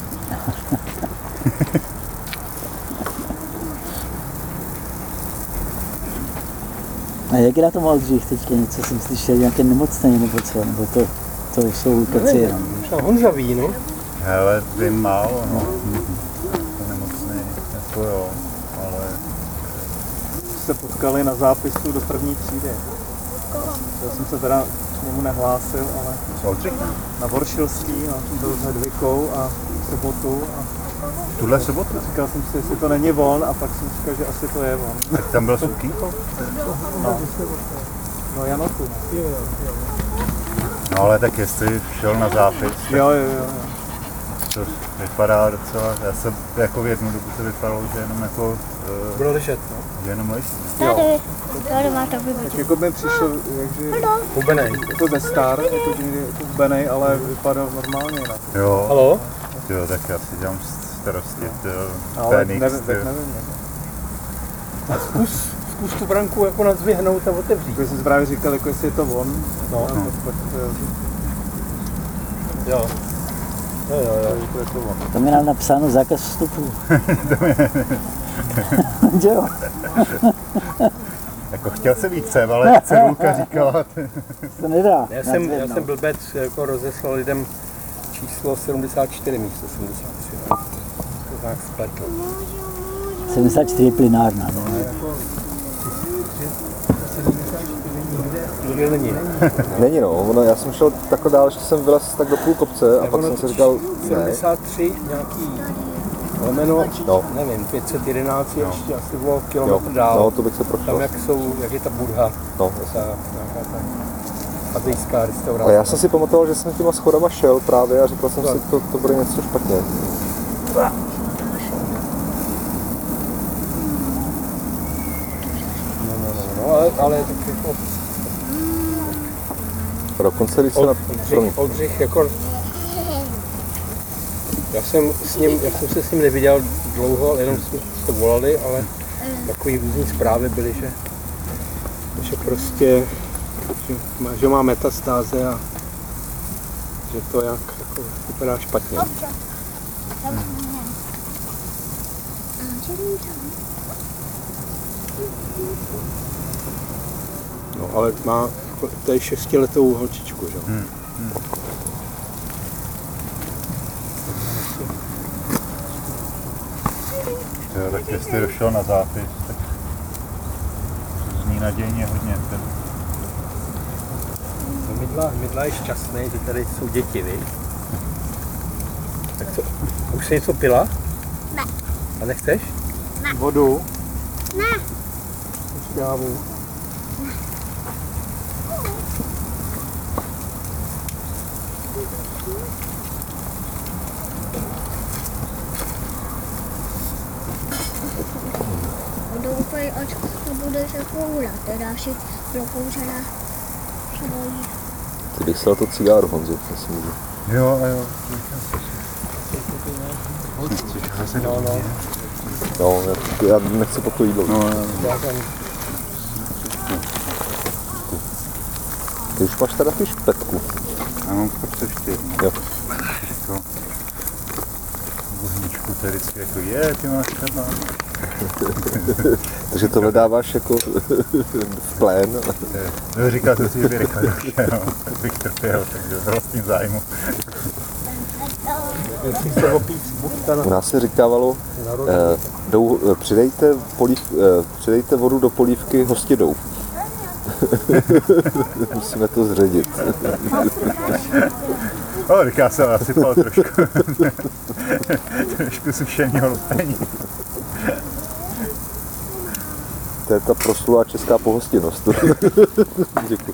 A jak je na tom Oldřich teďka něco jsem slyšel, nějaké nemocné nebo co, nebo to, to jsou keci jenom. Možná Honza ví, no? Hele, vím málo, no. To nemocný, jako jo, ale... Se potkali na zápisu do první třídy. Já jsem se teda k němu nehlásil, ale S Oldřichem? na Voršilský, no, byl s Hedvikou a v sobotu a Tuhle sobotu? říkal jsem si, jestli to není on a pak jsem říkal, že asi to je on. Tak tam byl Sukýnko? No, no Janotu. No ale tak jestli šel na zápis, tak Jo, jo, jo. to vypadá docela, já jsem jako v jednu dobu to vypadalo, že jenom jako, uh, Bylo ležet, no. že jenom leží. Tady, tady máš to Tak jako by přišel, jakže, Hubenej. jako ze star, jako někdy jako hubenej, ale vypadal normálně jinak. Jo, Halo? jo, tak já si dělám starosti, to Ale Fénix, nevím, ty tak jo. nevím. Jako. Zkus, zkus tu branku jako nadzvihnout a otevřít. Jako jsem právě říkal, jako jestli je to on, No. no. tak, tak to, Jo. Jo, jo, jo. to je to on. Tam je nám napsáno zákaz vstupu. Že jo? Jako chtěl jsem víc sem, ale cedulka říkala, To nedá. Já jsem, já nadzvednout. jsem blbec, jako rozeslal lidem číslo sedmdesát čtyři místo sedmdesát tři. No. To tak spletl. sedmdesát čtyři je plynárna. No. Nikde není. Není no, ono, já jsem šel takhle dál, že jsem vylez tak do půl kopce a pak jsem si říkal, ne, sedmdesát tři nějaký lomeno, No. nevím, pět set jedenáct je ještě asi bylo jo, kilometr dál. no to bych se Tam prošel. jak jsou, jak je ta Budha, No, ta nějaká ta ateistská restaurace. ale já jsem si pamatoval, že jsem těma schodama šel právě a říkal jsem si, to, to bude něco špatně. No, no, no, no, ale, ale tak jako A dokonce, když se na... Oldřich, Oldřich jako... Já jsem, s ním, já jsem se s ním neviděl dlouho, jenom jsme se volali, ale takový různý zprávy byly, že, že prostě, že má, že má metastáze a že to jak jako vypadá špatně. No ale má, to je šestiletou holčičku, že? Hmm. Hmm. Jo, tak jestli došel na zápis, tak to zní nadějně hodně. Ten... No, mydla, mydla je šťastný, že tady jsou děti, viď? Tak co, už jsi něco pila? Ne. A nechceš? Ne. Vodu? Ne. Šťávu? Doufej, ať to bude se koula, teda si prokouřená svojí. Ty bych se to cigáru, Honzo, jestli můžu. Jo, jo. No, no. No, já, já nechci po to jídlo. No, no. Ty už máš teda ty špetku. Já mám fakt ještě jednu. Jo. To vohníčku tady vždycky jako je, ty máš třeba. Takže tohle dáváš jako v plén. No, říkal jsem si, že by rychle došel, to bych trpěl, takže v vlastním zájmu. Jestli se opít z buchta na U nás se říkávalo, eh, dou, eh, přidejte, polív, eh, přidejte vodu do polívky hostidou. Musíme to zředit. O, tak já jsem nasypal trošku, trošku sušeného lpení. To je ta proslulá česká pohostinnost. Děkuji.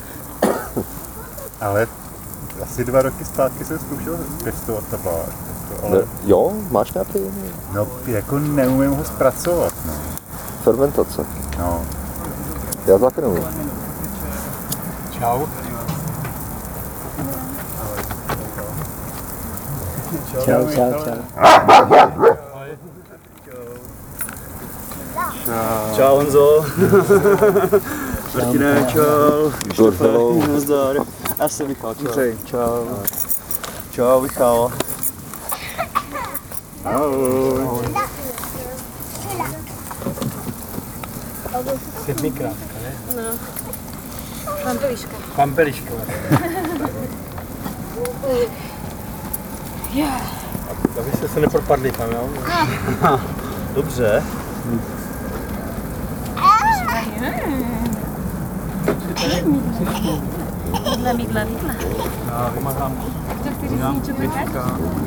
Ale asi dva roky zpátky jsem zkoušel pěstovat tabák. Jako, ale Ne, jo, máš nějaký no, jako neumím ho zpracovat. No. fermentace? No. Já to taky neumím. čau. Čau, čau, čau. Čau Honzo. Martine, čau. Good hello. Nazdar. Já jsem Michal, čau. Čau. Čau, Michal. Ahoj. Sedmikrátka, ne? No. Pampeliška. Pampeliška. Abyste se nepropadli tam, jo? Dobře. Mídle, mídle, mídle. Já pomáhám. Mám pětka.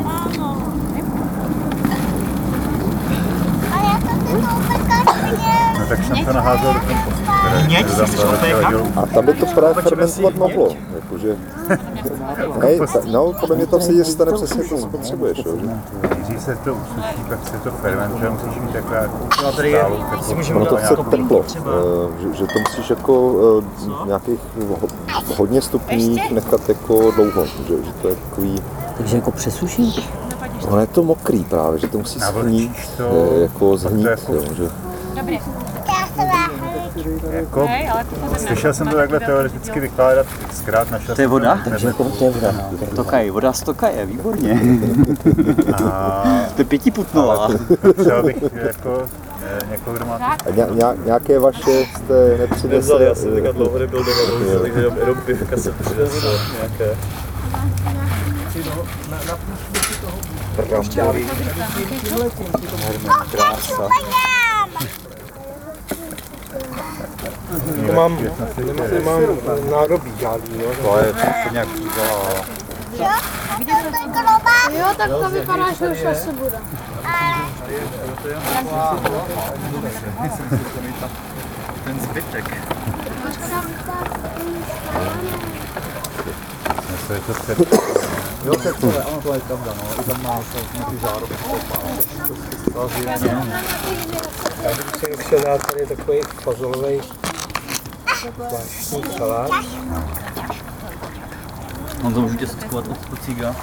A já to ty koupelkářině. No tak jsem to naházel do kompostu. Měď, jsi si šel pékat? A tam by to právě fermentovat mohlo. Jakože... Hej, ta, no, podle mě tam se jí stane přesně to, co potřebuješ. Jo, že? Nejdřív se to usuší, pak se to fermentuje, musíš mít taková No, tady je, si můžeme Ono to dát chce jako teplo, třeba. eh, že, že to musíš jako eh, nějakých ho, hodně stupních nechat jako dlouho, že, že to je takový, Takže jako přesušit? ono je to mokrý právě, že to musí schnít, navlhčíš to, eh, jako pak to zhnít, jako- jo, že Dobrý. Já jsem náhodou. jako, Hej, ale to pozor, slyšel jsem to takhle teoreticky vykládat xkrát, našel To je jsem voda? to Takže jako to je voda, no. Tokaj, voda z Tokaje, výborně. a To je pětiputnová. potřeboval bych jako eh, někoho, kdo má a ně, ně, nějaké vaše jste nepřinesl. já jsem teďka dlouho nebyl doma, takže jenom, jenom pivka jsem přinesl nějaké. Brambory. Krása. Mám, mám nádobí žádný, jo? to je to nějak udělá. Jo, tak to vypadá, že už asi bude. Ten zbytek. To je to před... Jo, to je tohle, ano, tohle je pravda, no. I tam má na ty žárovky. Já bych si chtěl dát tady takový fazolový zvláštní salát. On to můžu tě sockovat od kucíka.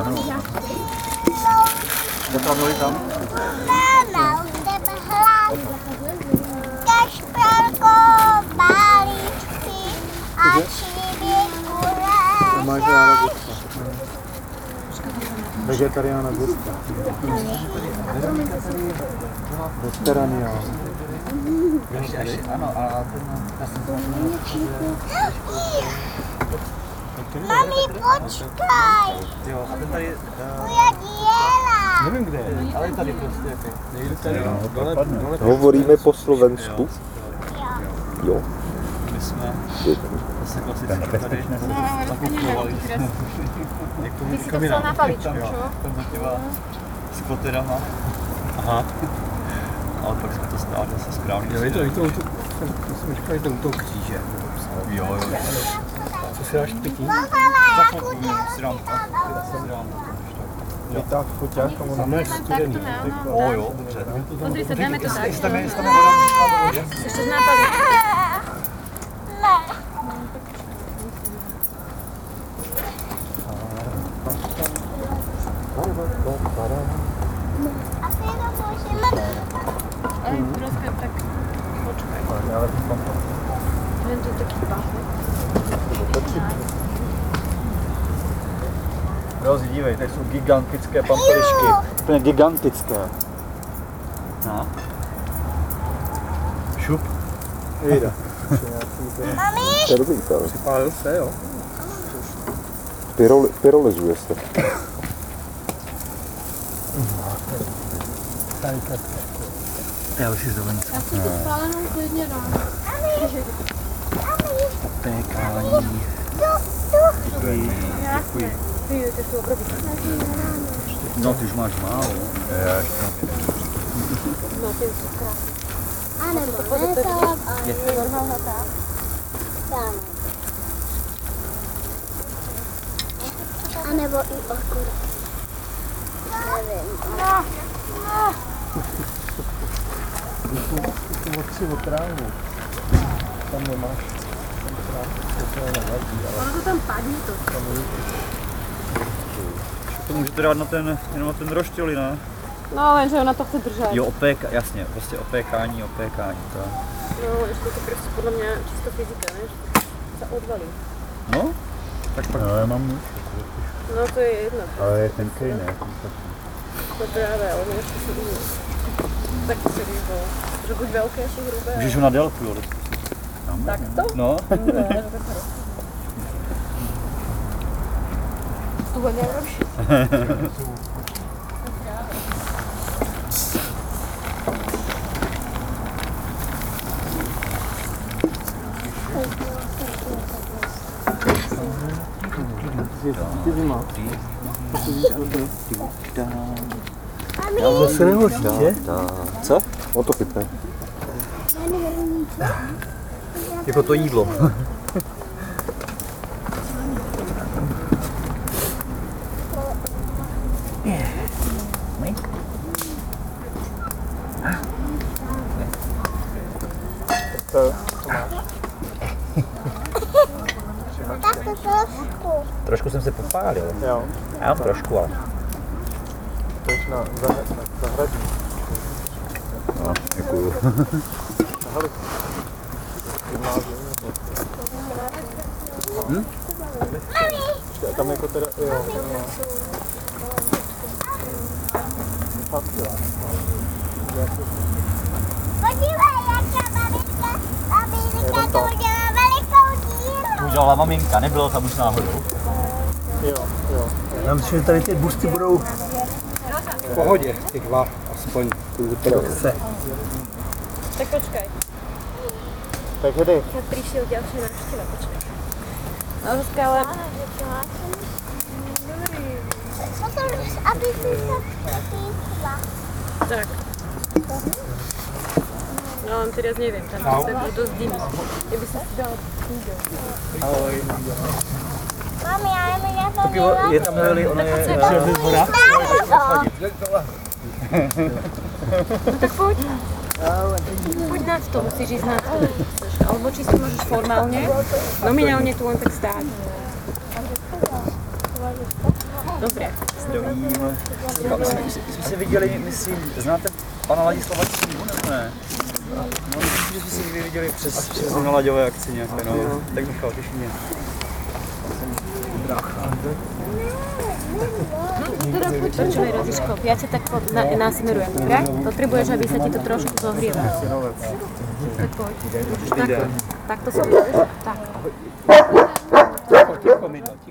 Zapravili tam? Máma, už jdeme hlát. Kašpelko, balíčky a číby kuré. Máš ráda gusta. Vegetariána gusta. Vegetarián. Ano, a ten... Mami, počkaj! Jo, a ten tady... Moja díla! Nevím kde je, ale tady prostě jako. Někde tady dole, dole. Hovoríme po Slovensku? Jo. My jsme zase klasicky tady nakupovali. Ty jsi to psal na paličku, čo? Tam za těma skvotyrama. Aha. Ale pak jsme to stáli zase správně. Jo, je to, je to, to, to jsme říkali, to u toho kříže. Jo, jo. Co si dáš k pití? Za chvilku si dám. Si dám. Vytáh foťák a ono je studený. O jo, dobře. Pozri sa, dáme to tak. Jestli tam je, jestli tam je voda, Ešte z nápaličky. Asi to můžeme... Ej, troska tak. Počkaj. Len to taký pachne. Rozi, dívej, tady jsou gigantické pampelišky. Úplně gigantické. No. Šup. Jde. Mami! To je dobrý, to. Připálil se, jo. Pyroli, pyrolizuje se. Já už si dovolím. Já si to spálenou klidně dám. Pékání. Jasně. Ty, ty jsou opravdu. No, ty už máš málo. Já ještě No, ty jsou krásné. A nebo nesalát, a Je to normálna tak? tam. A nebo i okurky. Nevím. Tu otři o trávu. Tam nemáš. Tam trávu, to je nevadí, ale... Ono to tam padne to. To můžete dát na ten, jenom na ten roštěli, ne? No, lenže ona to chce držet. Jo, opéka, jasně, prostě opékání, opékání, to. No, ještě to prostě podle mě čisto fyzika, ne? Že se odvalí. No, tak pak... No, já mám muž. No, to je jedno. Ale je tenkej, ne? To právě, ale ještě se umí. Tak to se líbilo. Že buď velké, jsou hrubé. Můžeš ho na délku, jo. Tak to? No. Ne, no tak to bude nejlepší. Ty zima. Mami! To se nehoří, že? Co? On to chytne. Jako to jídlo. To, to máš. Tak to trošku. Trošku jsem se popálil. Jo. Já mám trošku, ale... To už na zahradní. No, děkuju. Hele. Hm? Počkej, tam jako teda, jo. No. Fakt jo. Podívej, jaká babička, babička to udělá velikou díru. Udělala maminka, nebylo tam už náhodou. Jo, jo. Já myslím, že tady ty busty budou v pohodě, těch dva, aspoň ty roce. Tak počkaj. Tak hledej. Ja prišiel ďalšia návšteva, počkaj. No, Zuzka, ale... Potom, aby si se písla. Tak. No, len teraz neviem, tam to sa budú dosť dymy. Keby sa si dala kúde. Ahoj. Mami, ale my já to Pivo je tam, Lili, ono je... voda. No tak poď. Poď nad to, musíš ísť nad to. Alebo či si môžeš formálne, nominálne tu len tak stáť. Dobre. Zdravím. My jsme, my jsme se viděli, myslím, znáte pana Ladislava Čínu, nebo ne? No, myslím, že jsme se někdy viděli přes, přes na Laďové akci nějaké, no. Tak Michal, těší mě. Teda poď, počúvaj, Roziško, ja ťa tak pod- na, nasmerujem, dobre? Potrebuješ, aby sa ti to trošku zohrievalo. Tak poď. Tak, takto sa budeš. Tak. Ticho, ticho, mydlo, ticho.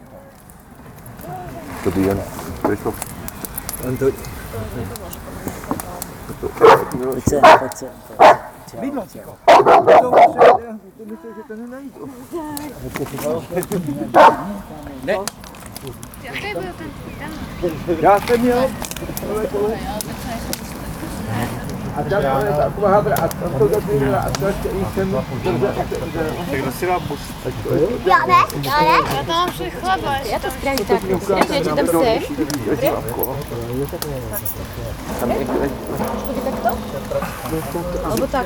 Jen, to je to. Antoň. Pojď se, pojď se. Vidno, ticho. Ne. Jaký byl ten tvůj? Já jsem měl. A tam je taková hadra, a tam to takový a to ještě jsem... Tak kdo si dá bus? Já ne, já ne. Já tam mám všech chleba. Já to správně tak. Já ti tam jsi. Alebo tak.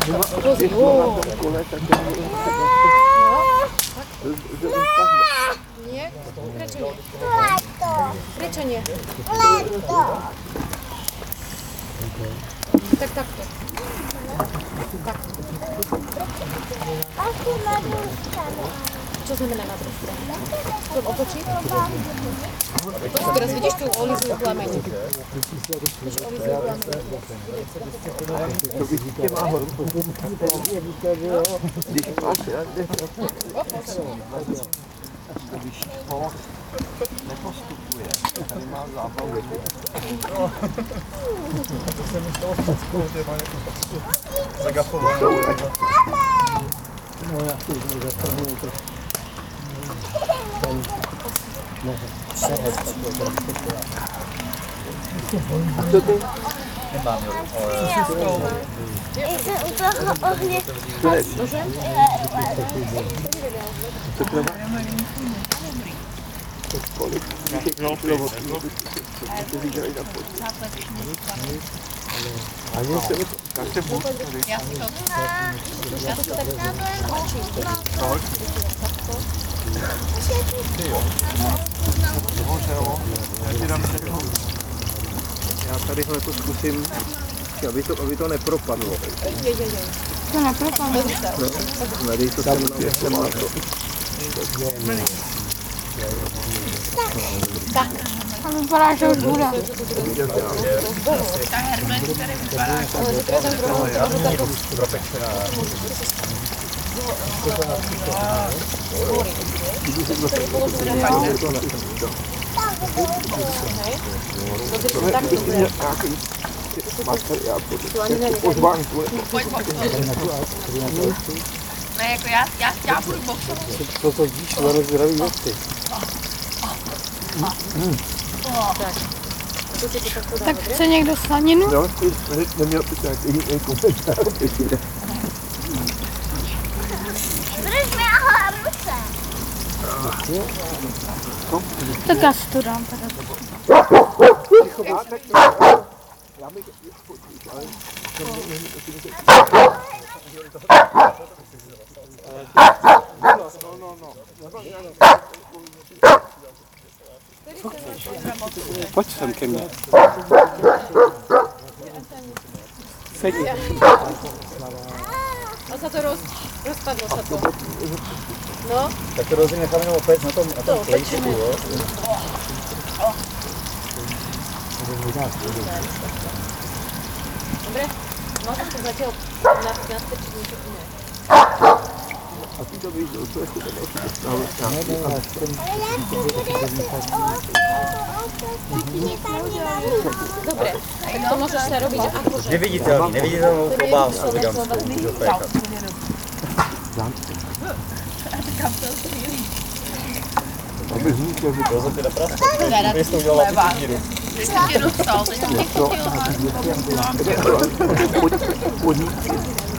Nie? Prečo nie? Leto, Prečo nie? leto. Tak takto. Asi na družstane. Čo znamená na druhé strane? To otočí? To teraz vidíš tu olíznu plameň. Vidíš olíznu plameň. To vidíte má horu. Když máš, já když ho nepostupuje, tady má zábavu. To se mi stalo fackou, ty má jako zagafovat. No já to už zastavím to. No, přehled takové. A co ty? Nemám, jo. Jsem u toho ohně. Co to má? Kolik? No, to viděli na fotu. Ani se mi to... Jak se bude? Já si to... Já si to tak Já tadyhle to zkusím, aby to, aby to nepropadlo. To nepropadlo. No, nadej to sem, sem na to. Tak. A vypadá, že už bude. Ta hermelka tady vypadá. Ne, jako já, já, já budu boxovat. Co to díš, ale zdravý nechci. Tak chce někdo slaninu? No, neměl bych nějaký jiný komentář. Drž mi ahoj ruce. Tak já si to dám teda. Já bych... Pojď sem ke mně. Sedni. A sa to roz, rozpadlo sa to. No? Tak to rozhodně necháme jenom opět na tom, na tom plejčiku, jo? Dobre? No tak to zatiaľ na strčiť niečo iné. A ty to víš, to je chuť, to je stále Ale já si Dobre, tak to môžeš sa robiť akože. Neviditelný, neviditelnou klobásu veganskou. můžu pékat. Aby zničil, že To jsem ty naprastil. Ty jsi to udělala tu díru. Ty jsi tě dostal, teď jsem tě chytil. podníci.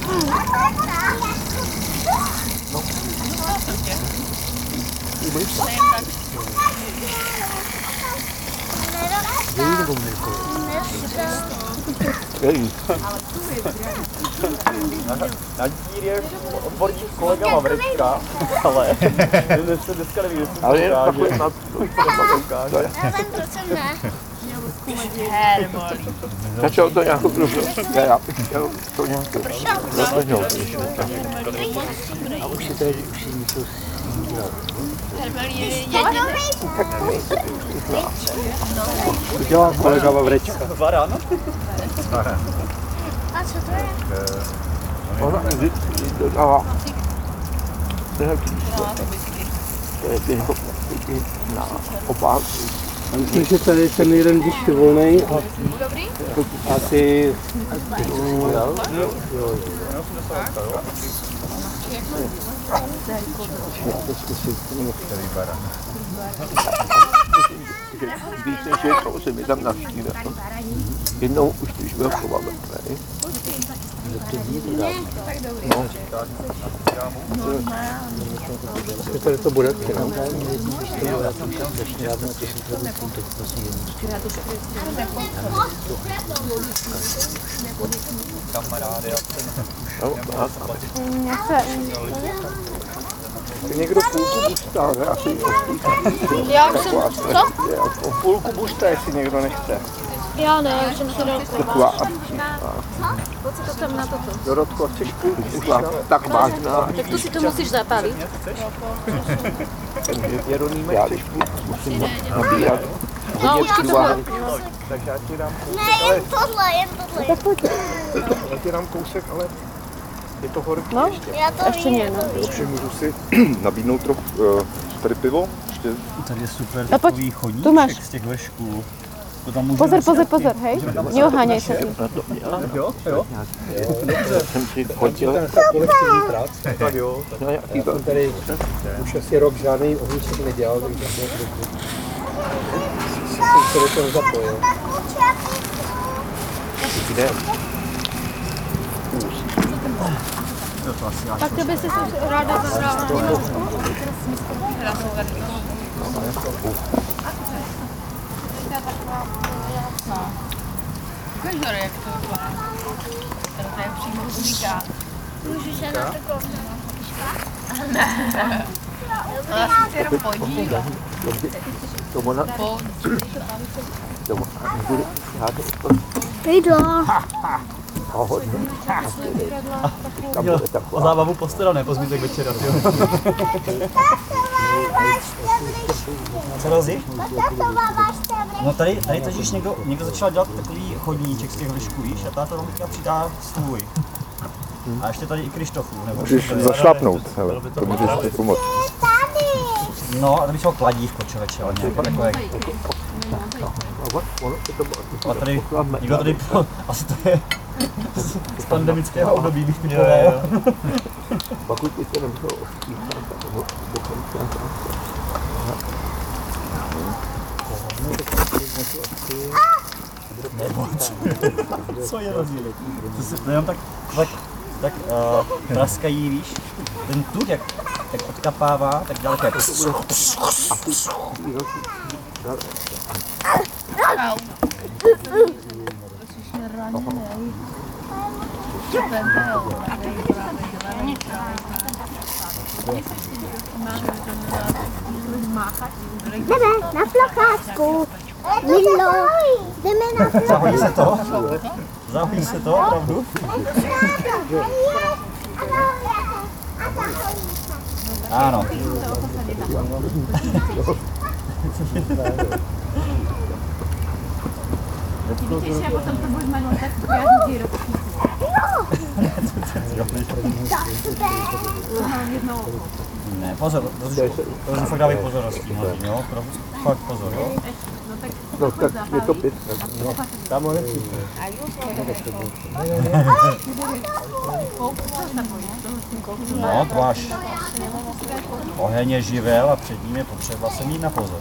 Na dír je odborník kolega Mavrečka, ale se dneska neví, jestli to Ale je ukáže. takový na to ukáže. Já vím, proč jsem ne. Začal to nějakou trochu. Já, já bych chtěl to nějakou zaplňovat. A už si tady, už si něco dělal. To dělá kolega Vavrečka. Varan? A co to je? Ona vždycky dodala nějaký to je ty na opálky. Myslím, že tady ten jeden díš je volnej a asi... Víš, že je to, že mi tam navštívil. Jednou už když byl chováme. No. Tady to bude. Kamarády, Někdo půlku busta, ne? Asi Já už jsem, co? půlku busta, jestli někdo nechce. Já ne, já už jsem si dal Taková To tam na toto. Dorotko, chceš půlku? Tak vážná. Tak to si to musíš zapálit. Já když musím nabírat. No, už ti to bude. Tak já ti dám Ne, jen tohle, jen tohle. Tak pojď. já ti dám kousek, ale je to horký No, ještě. Já to ještě vím, ne, já no. to vím. Dobře, můžu si nabídnout trochu uh, tady pivo? Ještě Tady je super A pojď, takový chodníček tu máš. z těch vešků. To tam můžeme Pozor, si pozor, taky- pozor, hej. Neoháněj se tím. Jo, jo. Jsem si chodil. Kolektivní práce. Tak jo. No, jaký Já jsem tady už asi rok žádný ohníček nedělal, takže jsem se do toho zapojil. Kde? Tak tebe se ráda zahrála. Ukaž, Dore, jak to vypadá. Tady to je přímo říká. Můžu se na to kouknout. Ne. No, já si chci jenom podívat. To ona... Pojď. To ona... Bude... Já to... Jdo. Ahoj. Tam Jo, bude taková... zábavu postarané po zbytek večera, jo. Co rozjíš? No tady, tady totiž někdo, někdo začal dělat takový chodníček z těch lišků, víš, a táta tam teďka přidá svůj. A ještě tady i Krištofů, nebo... můžeš zašlapnout, hele, to můžeš ti pomoct. No, a to by šel kladívko, člověče, ale nějaké takové... A tady, někdo tady, asi to je z, z pandemického období, bych typoval. Pokud ty se nemusel ostříhat, tak ho Co je rozdíl? To se jenom tak, tak, tak uh, praskají, víš, ten tuk, jak, jak odkapává, tak dělá takové... Jdeme na plochátku. Milo, jdeme na plochátku. Zahojí se to? Zahojí se to, opravdu? Ano. Když já potom to budu jmenovat, tak já vždy rozpíšu. Ne, pozor, to už fakt dávej pozorností, mladí, jo? Fakt pozor, jo? No tak je to pět. Tam ho nepřijde. No, to máš oheň je živel a před ním je potřeba se mít na pozor.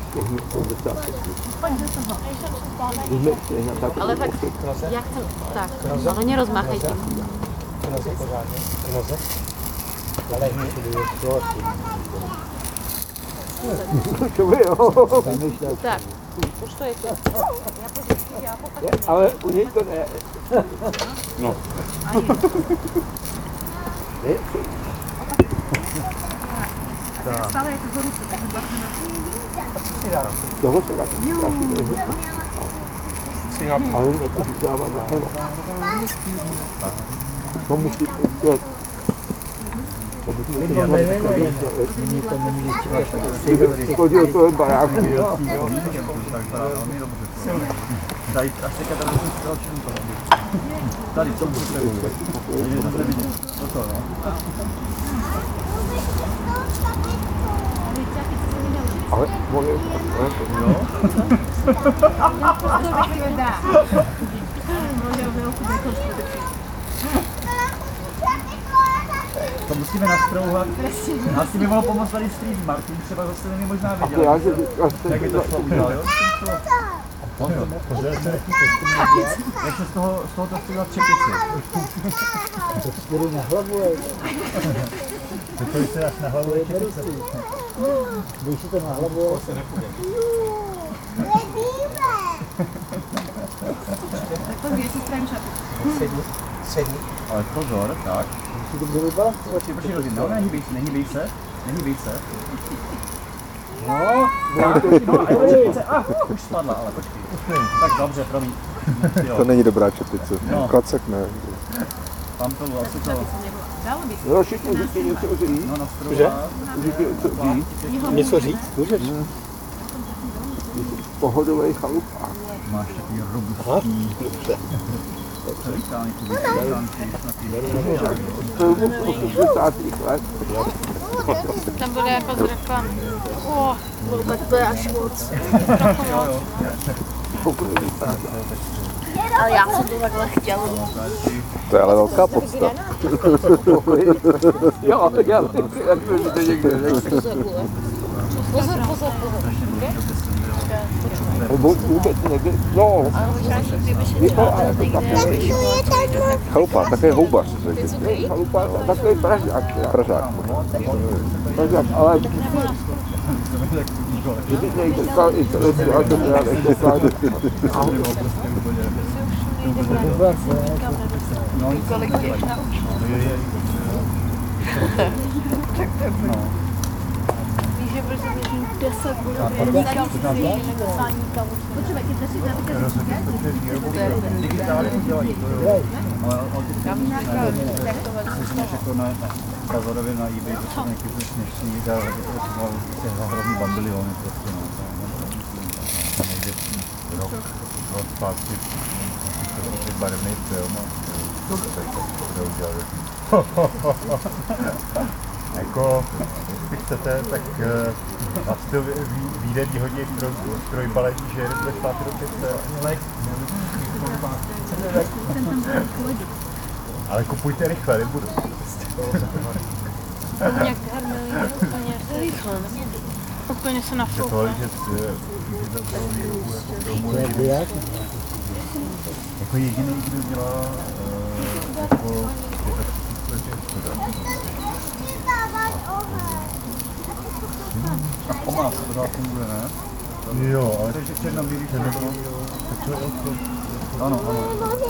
Ale tak, já chcem, tak, ale nerozmáchej tím. Tak, už to je to. Ale u něj to ne. No. Stále je to horúce, tak Toho se taky ale on to dává na helo. To musí udělat. Chodil to je barák. Tady, až teďka tady musím stát všem to. Tady, to musím se vidět. Toto, no. Ale on je Jo? To musíme nastrouhat. Asi by mohlo pomoct tady stream, Martin třeba zase není možná viděl. Jak by to šlo udělat, jo? Jak se z toho, z toho to udělat čepici? To skoro na hlavu je. To se až na hlavu je čepice. Když si to na hlavu je. Se nepůjde. Tak to věci strám čapici. Sedni. Sedni. Ale pozor, tak. Musí to bylo balancovat. Počkej, počkej, no, nehýbej se, nehýbej se, nehýbej se. No, Tak, no, a jo, čepice, ah, už spadla, ale počkej. Tak dobře, promiň. To není dobrá čepice. No. Klacek ne. Tam to bylo asi to. Dalo by se. No, všichni můžete něco říct. No, nastrouhá. Můžete něco říct. Něco říct? Můžeš. Pohodový chalupa. Máš takový robustní. Dobře. Velikánky, velikánky, To je osmdesátých let. Tam bude jako z reklamy. Oh, tak to je až moc. Ale já jsem to takhle chtěl. To je ale velká podsta. Jo, tak já nevím, že někde Pozor, pozor, pozor. vůbec někde, no. Chalupa, také houbař. Chalupa, takový pražák. Pražák. Pražák, ale kdybych někde stal i televizi, ale to teda nechci stát. Kolik těch Víš, že prostě běžím deset budou nikam si nepsání nikam. Počkej, ty si tady digitálně udělají, to jo. Ale on ty Tam nějaká, jak to vezmu. Myslím, že to na Kazarově na eBay to jsou nějaký směšný, dá za hlavní bambiliony prostě, no. Tam někde rok, rok zpátky, to je barevný film a to udělali. Jako, jestli chcete, tak na styl vyjde výhodně trojbalení, že jedete ve zpátky do pětce. Ale kupujte rychle, nebudu. Nějak harmelí, úplně rychle. Úplně se nafoukla. Jako jediný, kdo dělá jako a pomá se to dá funguje, ne? Jo, ale to je černá bílý černou. Ano, ano.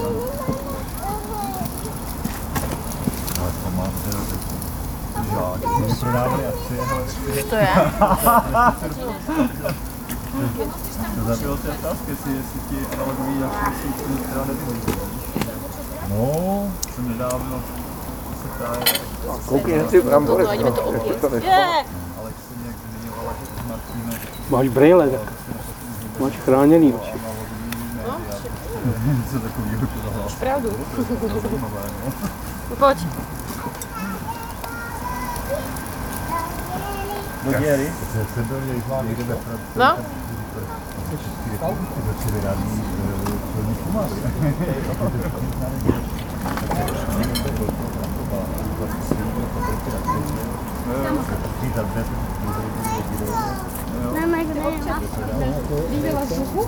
Ale pomá se žák. My prodávali akcie, ale... Už to je. Zabil se otázky, jestli ti analogový jaký jsou teda nevím. No, jsem nedávno se ptá... Koukej si brambory. Ať mi to opět. Alex se nějak zmiňovala, že s Martinem... Máš brýle, tak máš chráněný oči. Co takovýho to zahlas. Máš pravdu. Zajímavé, no. Pojď. Do děry? Jsem to měl, mám někde ve Francii. No? To si vyrábí silný šumavy. Mama, kde je? Viděla vzduchu?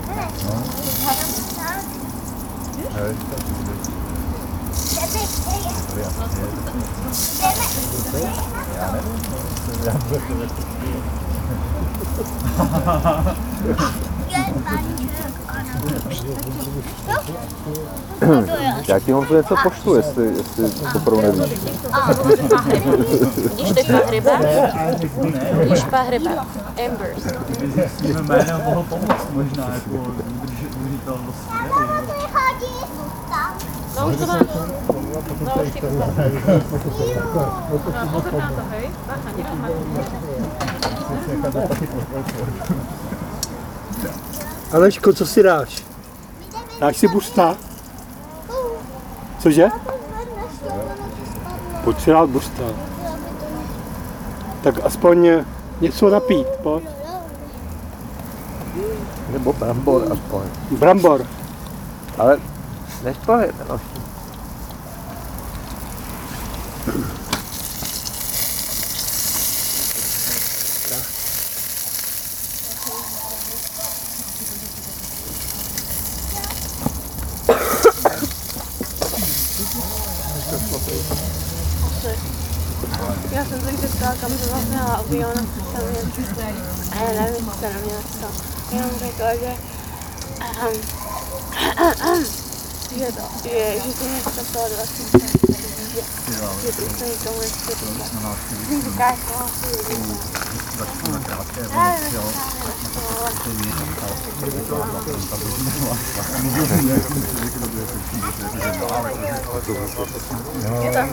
Já ti Honzo něco pošlu, jestli, jestli opravdu nevíš. Vidíš, to je pahryba? Vidíš pahryba. Embers. S tím jménem mohl pomoct možná, jako udržitelnost. No už to máš. No už ti ukázal. No pozor na to, hej. Bacha, někdo má Aleško, co si dáš? Dáš si busta? Cože? Pojď si dát busta. Tak aspoň něco napít, pojď. Nebo brambor aspoň. Brambor. Ale nešplhej, no. Já jsem se zeptala, kam to vlastně aviona, a já nevím, co na mě napsal. Jenom řekla, že, um, že to, že, že to mě zpracovalo dvacet, že, že to se nikomu nechce říkat. Říkáš, no, je tam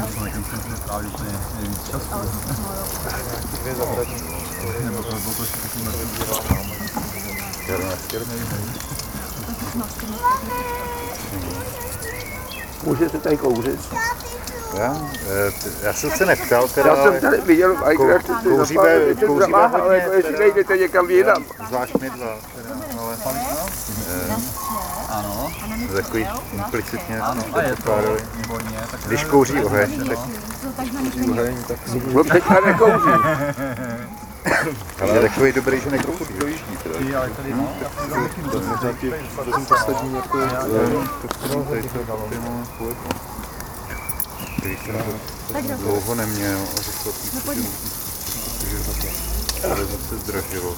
Můžete tady kouřit? Já? Já jsem se neptal, teda, Já jsem tady viděl, a když jste si kouříme, kouříme ale hodně, jako jestli nejdete někam jinam. zvlášť my dva, teda, ale eh, Ano. takový implicitně Ano, jsme a je to to pokládají. výborně. Tak Když kouří oheň, tak Oheň, tak si On teďka nekouří. ale je takový dobrý, že nekouří. dojíždí teda. ty, ale tady no. To je možná ti vezmu poslední jako Tady to dalo mimo půl. Který jsem to dlouho neměl a řekl jsem si, že ale zase zdražilo.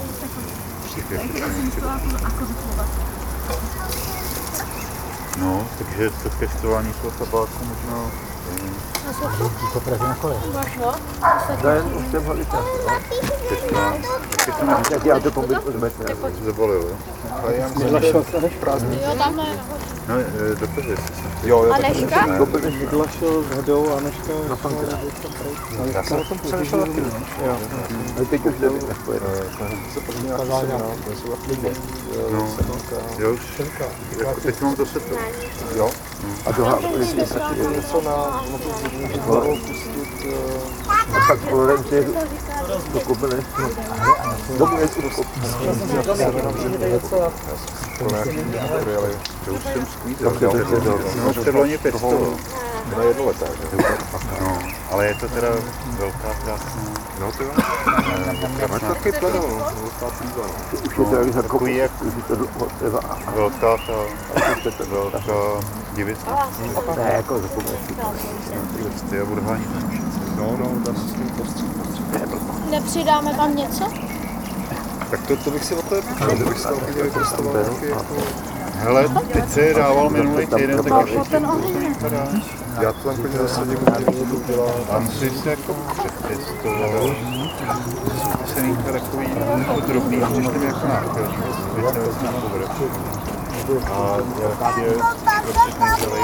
No, takže to testování toho tabáku možná... To praží na kole. Ten už jsem ho vytáhl. Testování. Taky jsem nevíc, Tak já to pobyt od metra. zabalil, jo? Ale já myslím, že prázdný. Jo, tamhle. No, e, do Plze jsi se. Jo, jo, A tak Neška? Mydla šel s Hedou a Neška na Pankera. Já jsem o tom přemýšlel taky, no. Ale teď už nevím, jak to je. se podle mě nějaký seminář, to jsou aktivní. No, jo, už, jako teď mám zase to. Jo. A druhá, Jestli se ti něco na na to zvednutí hlavou pustit, a tak kolem těch do kopene. Domů jestli do kopene. to nějaký materiály. To už jsem Jo, sklízel. jo, jo, jo. No, předloni pěstoval. Na jednoleté, že? No, ale je to teda velká krásná. No to jo. Já máš taky pledal, no. Velká píva, no. Už je to jak za Takový jak už je to dlouho trvá. velká ta, velká divice. Ne, jako za kopene. Ty a budování. No, no, dá se s tím prostředí. Nepřidáme tam něco? Tak to, to bych si o té počal, kdybych si tam chtěl vyprostoval nějaký jako... Hele, teď se je dával minulý týden, tak ještě ten oheň. vypadá. Já to tam klidně zasadím, když to udělá. Tam si se jako předpěstoval. Jsou se někdo takový jako drobný, když tam jako náchylný. Když se vezme na povrch. A nějaký je prostě nejdělej.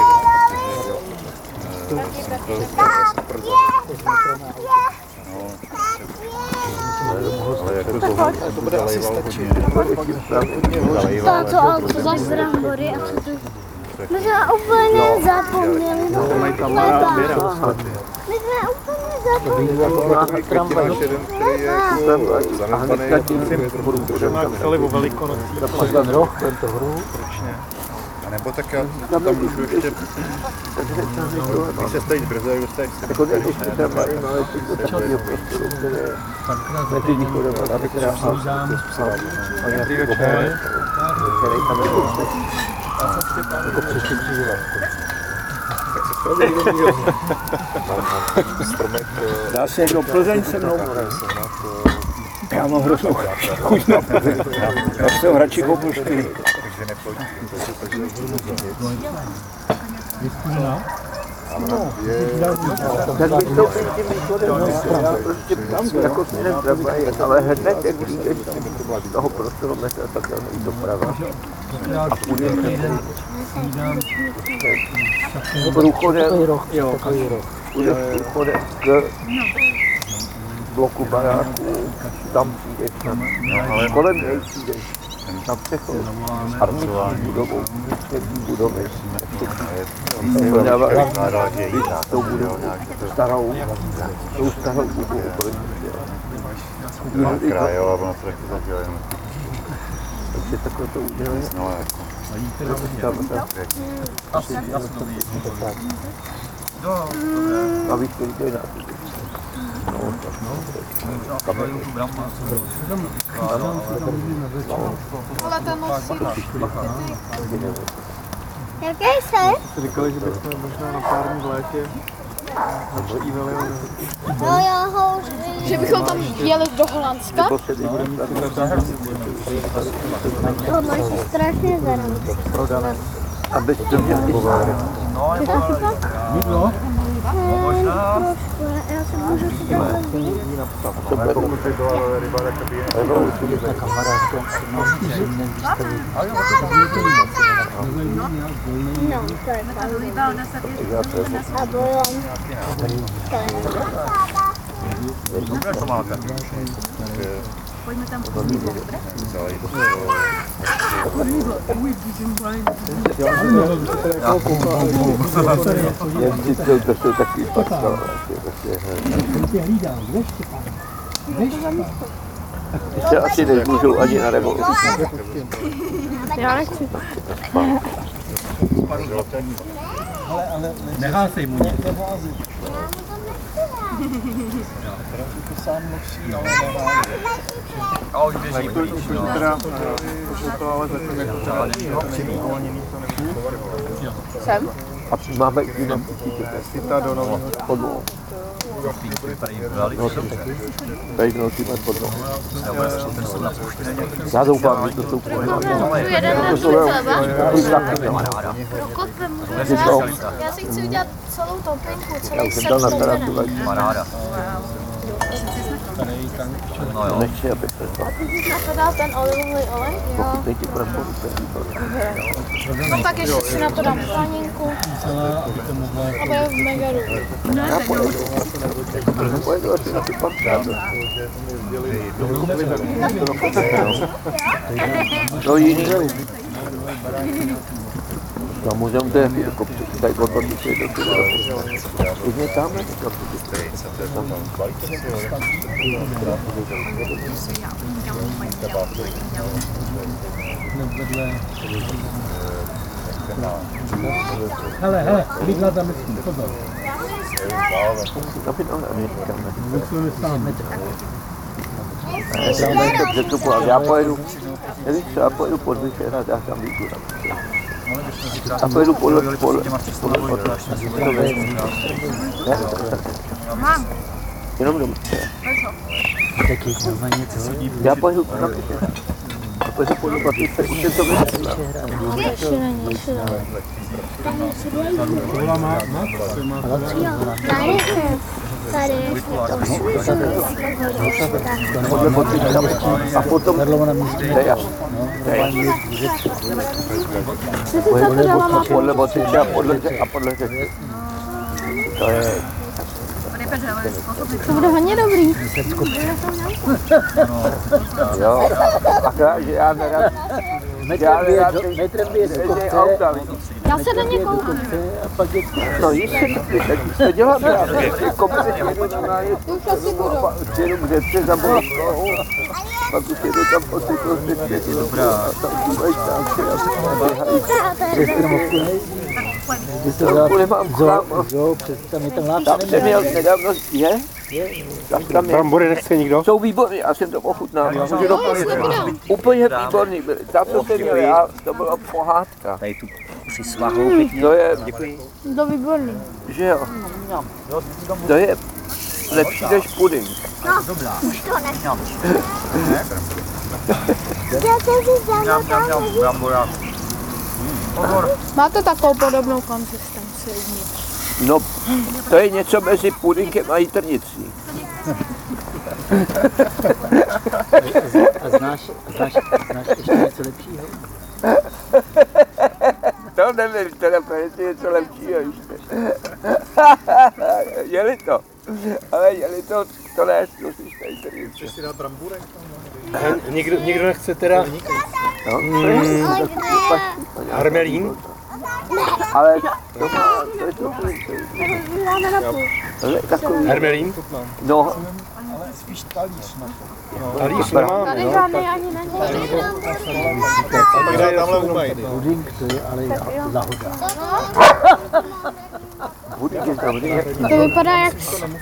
Ale jako zohod zalejval hodně. To, co, ale co za brambory a co to... My jsme úplně zapomněli. No, mají tam má běra. My jsme úplně zapomněli. Ty máš jeden, který je jako zanedbaný a tím je trochu Má chali o Velikonocích. Ten roh, tento hru. A nebo tak já tam můžu ještě... Když se stojí brzo, jak dostaneš se Jako teď ještě tam mají malé časového prostoru, které je mezi východem a Petra a nějaký večer, který tam je jako přišli přizvat. Dá se někdo Plzeň se mnou? Já mám hroznou chuť na Plzeň. Já jsem radši koupil čtyři. takže nepojď. Tak bych to tím východem, já prostě tam jako směrem tramvají, ale hned jak přijdeš z toho prostoru metra, tak tam i doprava. A půjdeš průchodem, půjdeš průchodem k bloku baráků, tam přijdeš na kolem něj přijdeš na přechod s armickou budovou, přední budovy. Tou budovou, starou, tou starou budovou. Krajová, ono to taky zadělá jenom. je takové to udělané. No, jako. Asi, asi to ví. Jo, dobré. A víš, který to je na to. No, tam je tu bramma. Ale to musí. Jaký jsi? Říkali, že bychom možná na pár dní v létě navštívili. No já ho... Že bychom tam jeli do Holandska? To máš strašně zajímavé. A bez to mě vyzvářit. No, je to Mídlo? možná. Já se můžu si tam vzít. Ale pokud by byla ryba, tak by je... Na kamarádku si mohl příjemně výstavit. No, to je pravda. A bojom. Dobré to máte. Pojďme tam Jak si to, to jsou takový pastel. Ještě asi nezmůžou ani na revoluci. Já nechci. Neházej mu nic. A už běží blíž, no. Teda, pošlo to ale zatím jako uvolněný to nebude. Jsem. A máme i na Sita do nového podvou. Tady do nového podvou. Já doufám, že to jsou podvou. jeden den chleba. Já si chci udělat celou topinku, celý set topinů. No jo. Nechci, aby se to. A ty jsi na to dal ten olivový olej? Jo. Pokud nejti praporu, to je výborné. No tak ještě si na to dám planinku. A bude v mega dobrý. Já pojedu. Já pojedu asi na ty pamkáře. No jiný. Tam můžeme to jaký kopci, tady odpadli si do toho. Jedně tam je to kopci. Hele, hele, líbila tam myslím, pozor. Tam je tam neříkáme. Musíme sám. Já jsem tady to přestupoval, já pojedu, nevíš co, já pojedu pod Vyšehra, já tam vícu. A pojedu podle, podle, podle, podle, Mám. jenom domů. Taky znamená něco. Já pojedu na Vyšehra. Já pojedu podle Batyce, už jsem to vyšehra. Ještě není, ještě není. Tohle má, má? Tady, tady, Podle Batyce a potom Deja. Podle Batyce a podle a podle řeky. To je... To bude hodně dobrý. Jo, akorát, že já nerad... Já nerad jezdí auta, Já se do někoho. no jistě, tak to dělám právě. Komise jedu normálně, jedu k řece za Boleslavou, pak už jedu tam po cyklu z řece. Dobrá. Tam bývají stánky a běhají. To nemám klámo. Tam jsem měl nedávno, je? Tam je. Brambory nechce nikdo? Jsou výborný, já jsem to ochutnal. Úplně výborný byly. Tam, co jsem měl já, to byla pohádka. Tady tu si svahou pěkně. To je, To výborný. že jo, to je lepší než puding. už to ne. Brambora. Má to takovou podobnou konzistenci. No, to je něco mezi pudingem a jitrnicí. A znáš, znáš, znáš ještě něco lepšího? To nevím, teda prostě něco lepšího ještě. Jeli to, ale jeli to, to ne, zkusíš ta jitrnice. Chceš si dát bramburek? Nikdo, nikdo nechce teda No, Mm. harmelín? ale to má, to je to, to je takový, Hermelín? no, spíš talíř na to. Talíř nemáme, Tady no. žádný ani není. Pak dají tamhle umají. Puding, to je ale lahoda. To vypadá jak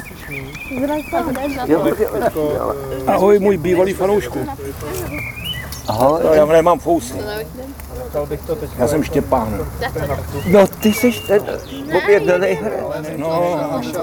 Ahoj, můj bývalý fanoušku. Ahoj. No, já nemám fousy. Já jsem Štěpán. No, ty jsi ten objednaný herec. No,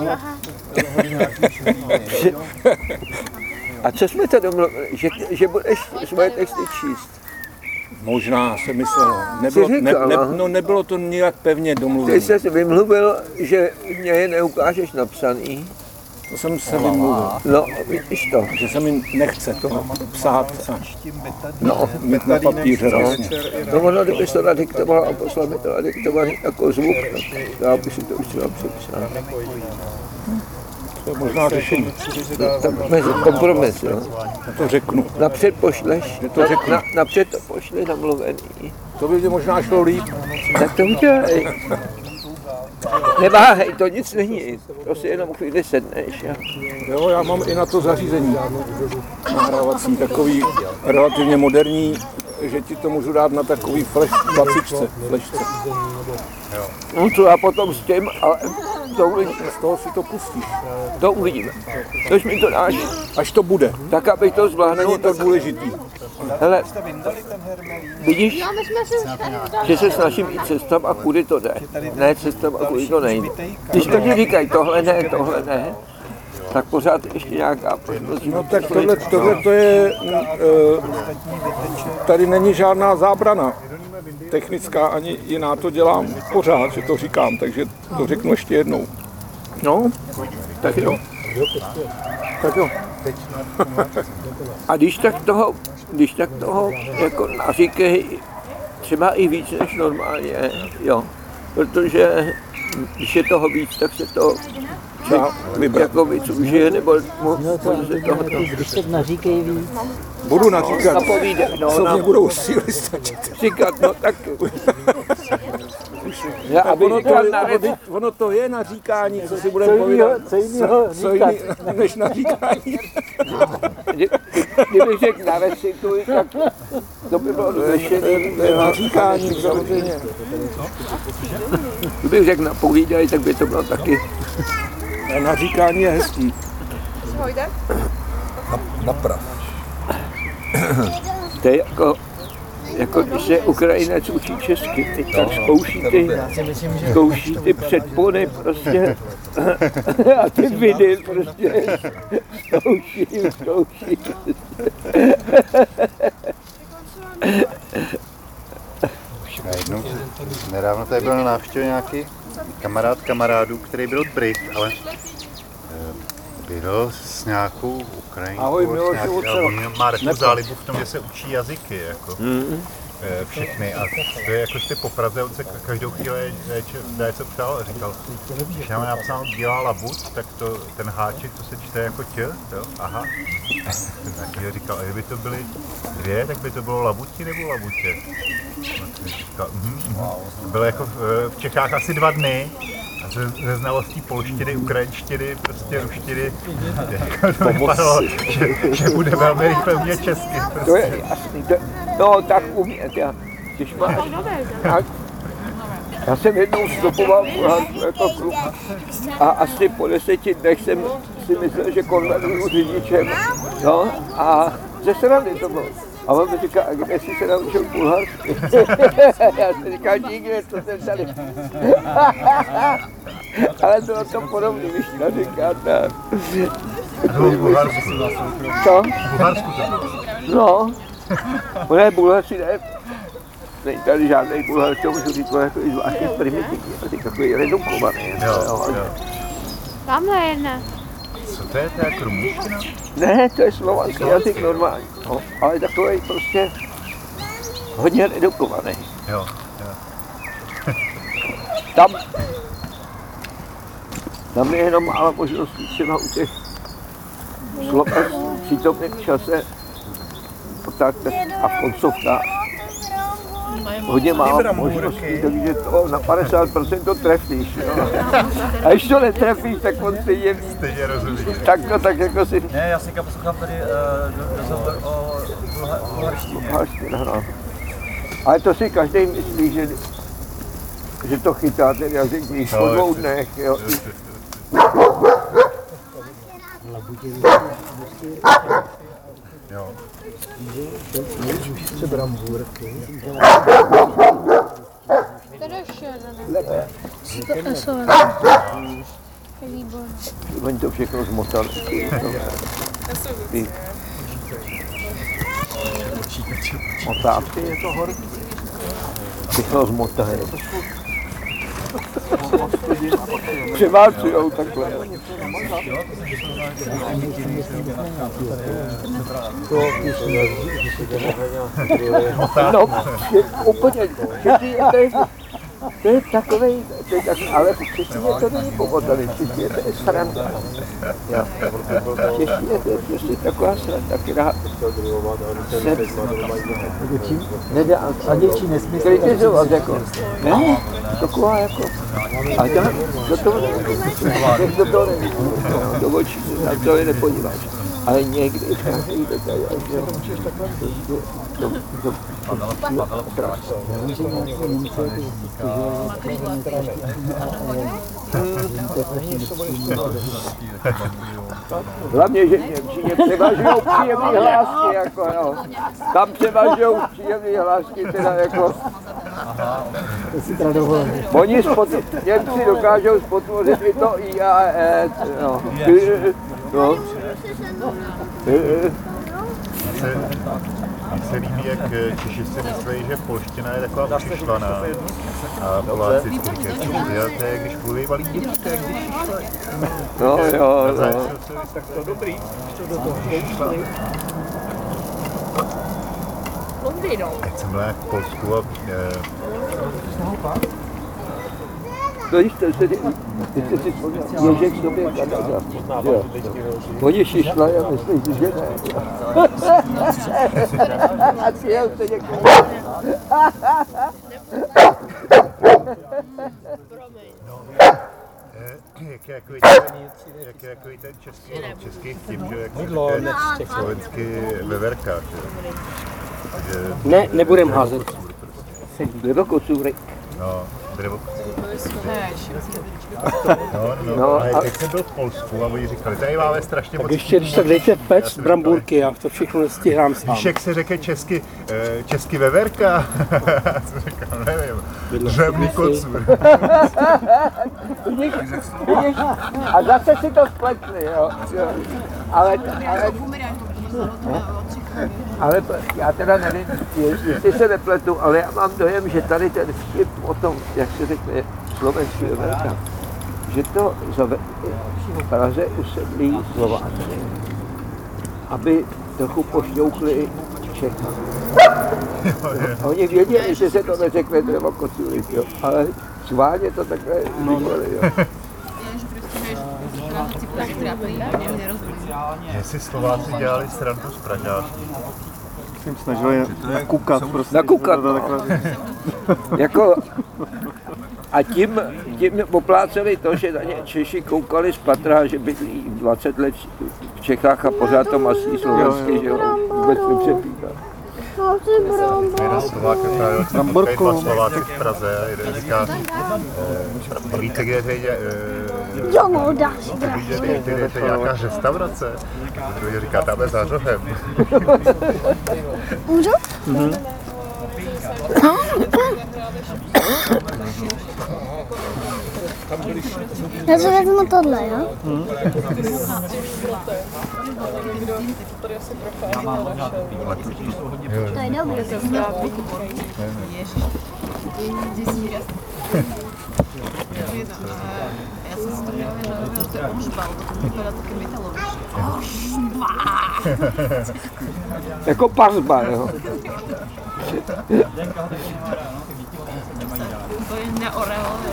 A co jsme to domluvili? Že, že budeš svoje texty číst? možná se myslelo. Nebylo, Jsi ne, říkal, ne, no. no, nebylo to nějak pevně Ty domluvené. jsi vymluvil, že mě je neukážeš napsaný. To jsem se vymluvil. No, vidíš to. Že se mi nechce to psát a No, mít na papíře. Vlastně. no ono, kdybys to nadiktoval a poslal mi to nadiktovaný jako zvuk, tak já bych si to už třeba přepsal. To je možná řešení. Tak mezi kompromis, jo. Já to řeknu. Napřed pošleš, to řeknu. na, napřed to pošli namluvený. To by možná šlo líp. Tak to udělej. Neváhej, to nic není. To si jenom chvíli sedneš. Jo. Jo, já mám i na to zařízení nahrávací, takový relativně moderní, že ti to můžu dát na takový flash dvacičce, flashce. No to já potom s tím, ale to uvidíme. Z toho si to pustíš. To uvidíme. Tož mi to dáš, Až to bude. tak abych to zvládl. Není to důležitý. Hele, vidíš, No, my jsme si už tady udali. že se snažím jít cestám a kudy to jde. Ne cestám a kudy to nejde. Když to ti říkají tohle ne, tohle ne, tak pořád ještě nějaká možnost. No tak tohle, tohle to je, uh, tady není žádná zábrana technická ani jiná, to dělám pořád, že to říkám, takže to řeknu ještě jednou. No, tak jo. Tak jo. A když tak toho, když tak toho jako naříkej třeba i víc než normálně, jo. Protože když je toho víc, tak se to Dá vybrat. jako víc užije, nebo mu, No to může se toho když tak naříkej víc. Budu naříkat, napovídat. No, co na, mě budou síly stačit. říkat, no tak. Já, A aby ono to, říkal je, na ono, ono to je naříkání, co si budeme povídat. Co jiného Co jiný, než naříkání. Kdybych řekl na recituj, tak to by bylo řešení. To je naříkání, samozřejmě. Kdybych řekl na povídaj, tak by to bylo taky. A naříkání je hezký. Naprav. To je jako, jako když se Ukrajinec učí česky, teď tak zkouší ty, zkouší ty předpony prostě a ty vidy prostě zkouší, zkouší. A jednou, nedávno tady byl na návštěvě nějaký kamarád kamarádů, který byl Brit, ale eh, byl s nějakou Ukrajinkou. Ahoj, Miloš, s nějaký- oce. a on má takovou zálibu v tom, že se učí jazyky, jako eh, všechny. A to je jako ty po Praze, on se každou chvíli něco ptal a říkal, když nám je napsáno dělá labut, tak to, ten háček, to se čte jako tě, jo, aha. Tak je říkal, a kdyby to byly dvě, tak by to bylo labuti nebo labutě. Říkal, mhm, mhm. Bylo jako v, v Čechách asi dva dny a ze, ze znalostí polštiny, ukrajinštiny, prostě ruštiny, jako to vypadalo, že, že bude velmi rychle umět česky. Prostě. To je jasný, to, no tak umět, já, když máš, a, já jsem jednou stopoval v Bulharsku jako kluk a asi po deseti dnech jsem si myslel, že konvertuju řidičem, no a ze srandy to bylo. A on mi říká, a kde jsi se naučil bulharsky? Já jsem říkal, nikde, to jsem tady. Ale bylo to podobné, když to říkáte. A to bylo v Bulharsku. Co? V Bulharsku to bylo. No, ono je Bulharci, ne? Není tady žádný Bulhar, to můžu říct, to je jako zvláštně primitivní, takový redukovaný. Jo, jo. Tamhle jedna. Co to je, to je jako rumunština? Ne, to je slovanský jazyk normální, no, ale takový prostě hodně redukovaný. Jo, jo. Tam, tam je jenom málo možností třeba u těch slov v přítomném čase potákne a v koncovkách. hodně málo možností, takže to na padesát procent to trefíš. Jo. A když to netrefíš, tak on stejně ví. Stejně rozumí. Tak to tak jako si... Ne, já si poslouchám tady uh, rozhovor o bulharštině. No. Ale to si každý myslí, že, že to chytá ten jazyk víš po dvou dnech. Jo. Jo. Co brambůrky. Tady ještě jeden. Lepe. To jsou výborné. Oni to všechno zmotali. Ty otázky je to horký. Všechno zmotají. Převálcujou takhle. No, úplně, to je, to je takovej, to je tak, ale v češtině to není pomotaný, v češtině to je sranda. Jo. V češtině to je prostě taková sranda, která se nedá ani kritizovat, jako, ne, taková jako, a tam do toho, do toho nevíš, do očí, na to je nepodíváš. Ale někdy každý detail, že to to hlavně, že Němčině převažujou příjemný hlásky, jako jo. Tam převažujou příjemný hlásky, teda jako... Oni spod, Němci dokážou spotvořit i to I a E, no. No. Mně se líbí, jak Češi si myslí, že polština je taková přišlaná. A Poláci si říkají, to je, když mluví děti, to je, když šišlají. No jo, no. Tak to dobrý, to do toho Jak jsem byl v Polsku a... No víš, to se ty si vzpomněl, Ježek z době Kanada. Oni šišlají a myslí, že ne. A přijel se někomu. Jak je takový ten český, český vtip, že jak se slovensky veverka. Ne, nebudem házet. Drevokocůrek. No, drevokocůrek. No, no, no, ale teď jsem byl v Polsku a oni říkali, tady máme strašně moc... Tak ještě, když tak dejte pec, brambůrky, já to všechno nestíhám sám. Víš, jak se řekne česky, česky veverka? Já jsem říkal, nevím, dřevný kocůr. Vidíš, vidíš, a zase si to spletli, jo. Ale, ale, ale já teda nevím, jestli se nepletu, ale já mám dojem, že tady ten vtip o tom, jak se řekne slovenský veverka, že to v Praze usedlí Slováci, aby trochu pošťoukli Čechám. Oni věděli, že se to neřekne drevokocůry, jo, ale schválně to takhle říkali, jo. Že si Slováci dělali srandu z Pražáků. Jsem snažil nakukat prostě. Nakukat, no. Jako, a tím, tím opláceli to, že na ně Češi koukali z patra, že bydlí dvacet let v Čechách a pořád to masí slovenský, že jo, vůbec nepřepíká. Jeden Slovák právě takový dva Slováci v Praze a jeden říká, e, víte, kde je kde je nějaká restaurace? A druhý říká, tam je za rohem. Můžu? Mhm. Já si vezmu tohle, jo? Hmm. To je dobrý. Já jsem si to měla, že to je ožbal, to vypadá taky metalový. Jako pařba, jo. To je neorelové.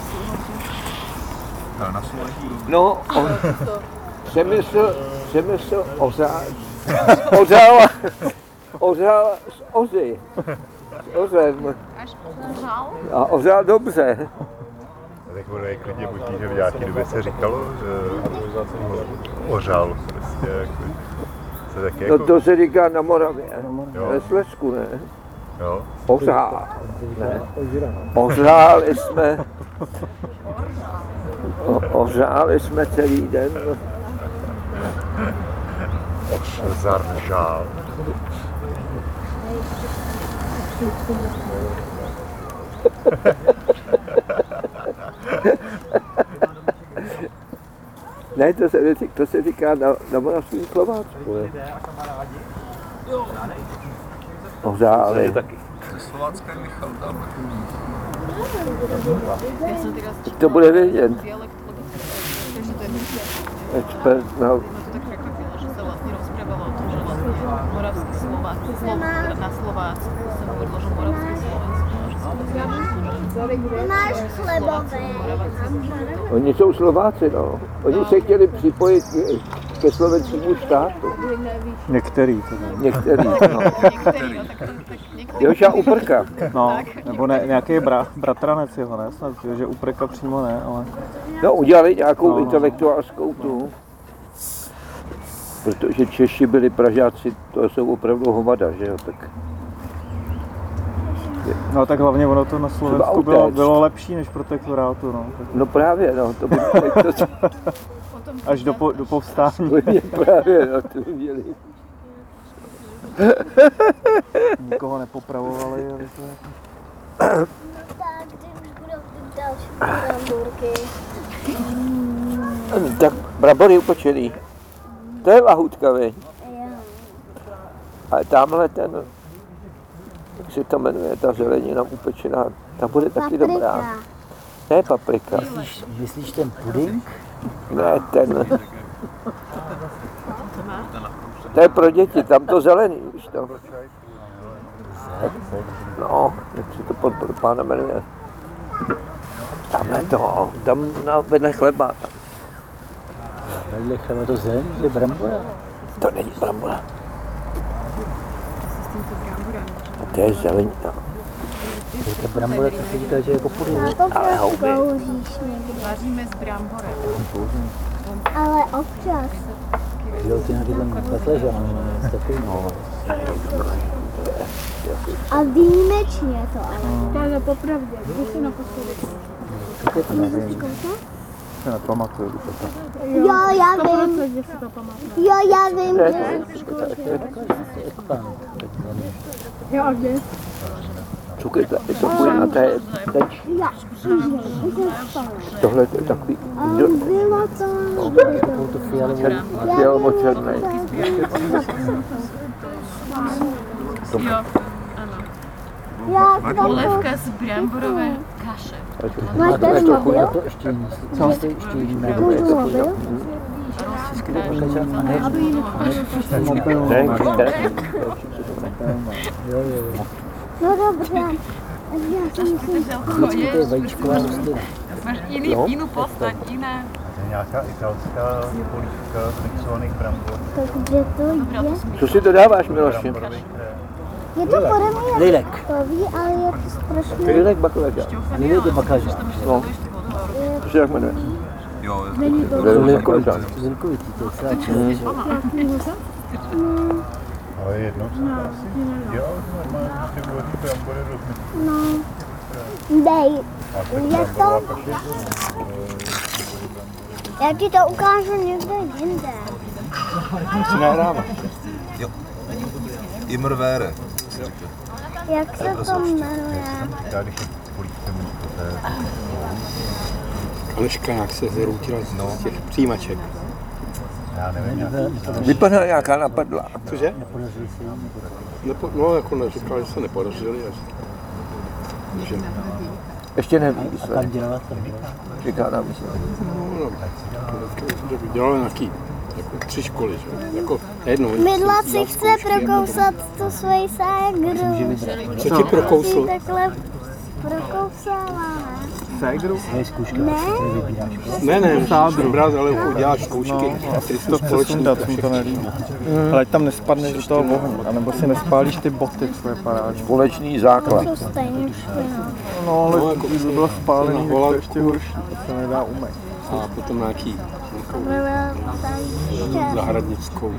No, on přemysl, přemysl ořál, ořál, ořál z ozy. ořem. Ořál? A ořál dobře. Tak ono je klidně možný, že v nějaké době se říkalo, že ořál prostě jako, se taky No jako... to se říká na Moravě, Jo. ve Slezsku, ne? Jo. Ořál, ne? Ořáli jsme, o, ořáli jsme celý den. Zaržál. Ne, to se, to se říká na, na Moravském Slovácku. Ořáli. Slovácká Michal tam. To bude vědět. Expert na... Tak překvapilo, že se vlastně rozprávalo o tom, že vlastně moravský Slovák, na Slovácku se hovorilo, že moravský Slovácku, že se Ty máš chlebové. Oni jsou Slováci, no. Oni se chtěli připojit ke slovenskému státu. Některý. Některý, no. některý, no, tak to, tak některý. Joša Uprka. No, nebo ne, nějaký bra, bratranec jeho, ne? Snad, že Uprka přímo ne, ale... No, udělali nějakou No, no. intelektuálskou tu. Protože Češi byli Pražáci, to jsou opravdu hovada, že jo, tak... No tak hlavně ono to na Slovensku bylo, bylo lepší než protektorátu, no. Tak No právě, no, to by to, až do, po, do povstání. právě, no, to by měli. Nikoho nepopravovali, ale to je... Tak, ty už budou ty další bramburky. Tak brambory upečený. To je lahutka, viď? Ale tamhle ten, jak se to jmenuje, ta zelenina upečená, ta bude taky dobrá. Ne paprika. Myslíš, myslíš ten puding? Ne, ten. To je pro děti, tam to zelený, víš to. No, jak se to pod, pod pána jmenuje. Tamhle to, tam na vedle chleba. Vedle chleba to zelený, to je brambora. To není brambora. To je zelenina. To je ta brambora, co se říká, že je jako puding. Ale houby. Vaříme s bramborem. Ale občas. Jo, ty nějaký ten bakležan, takový, no. A výjimečně to ale. To je popravdě, když se naposledy. Tak je to nevím. Se nepamatuju, to tak. Jo, já vím. Že si to pamatuju. Jo, já vím. Jo, a kde? Cukr, je to půjde na té teď. Já, Tohle to je takový ale bylo to. Takovou tu fialovou. fialovo-černý. Jo, ano. Já to Polévka z bramborové kaše. máš ten A mobil? to ještě jiný. Co? Ještě jiný. Můj mobil? Ne, ne. Jo, jo, jo. No dobře. Já si myslím, Vždycky to je vajíčková rostlina. Máš jiný, jinou postať, jiné. To je nějaká italská polívka z mixovaných brambor. tak kde to je? Co si to dáváš, Miloši? Je to podle mě Lilek. takový, ale je to strašně. Lilek baklaža. Lilek je bakaža. No. To se jak jmenuje? Jo, je Není to Lilek baklaža. Zilkovitý, to je celá červená. Ale jednou jsem to asi... Jo, normálně prostě bylo ty brambory rozmyslí. No. Dej. Je to... Já ti to ukážu někde jinde. Si nahráváš. Jo. Imrvére. Jak se to jmenuje? Já když je polívka místo té... Aleška jak se zhroutila z No. těch přijímaček. Já nevím, nějaký... Vypadá nějaká napadla. Cože? Nepodařili se jim, nebo taky. Nepo, no, jako neříkal, že se nepodařili. Že, Ještě neví, A tam výsledek. dělala tam. Říká nám výsledek. no, no, že dělali nějaký jako tři školy, že? Jako jedno. Mydla si chce prokousat tu svoji ségru. Co ti prokousl? Si takhle prokousala, ne? ségru? To je zkouška, to je vybíráš. Ne, ne, sádru. Brát, ale uděláš zkoušky. Ty jsou společný. To mi to nelíbí. Ale ať tam nespadneš do toho ohně, anebo si nespálíš ty boty tvoje paráč. Společný základ. To stejně No, ale No, jako kdyby to bylo spálený, tak to volat- je ještě horší, to se nedá umýt. A potom nějaký nějakou zahradnickou.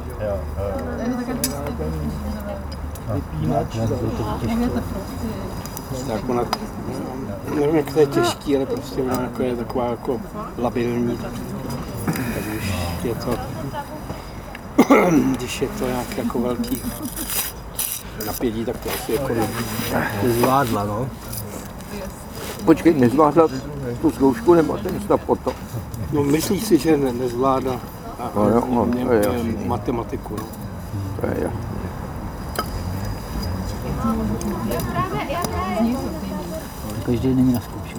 Tak ona, nevím, jak to je těžký, ale prostě ona jako je taková jako labilní. Tak když je to, když je to nějak jako velký napětí, tak to asi jako nezvládla, no. Počkej, nezvládla tu zkoušku nebo ten stav potom? No myslí si, že ne, nezvládá a, No jo, no, mě, to je mě, jasný. matematiku. No. To je jasný. Každý není na zkoušky.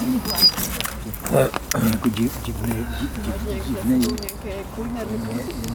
Jako div, divný, div, div, divný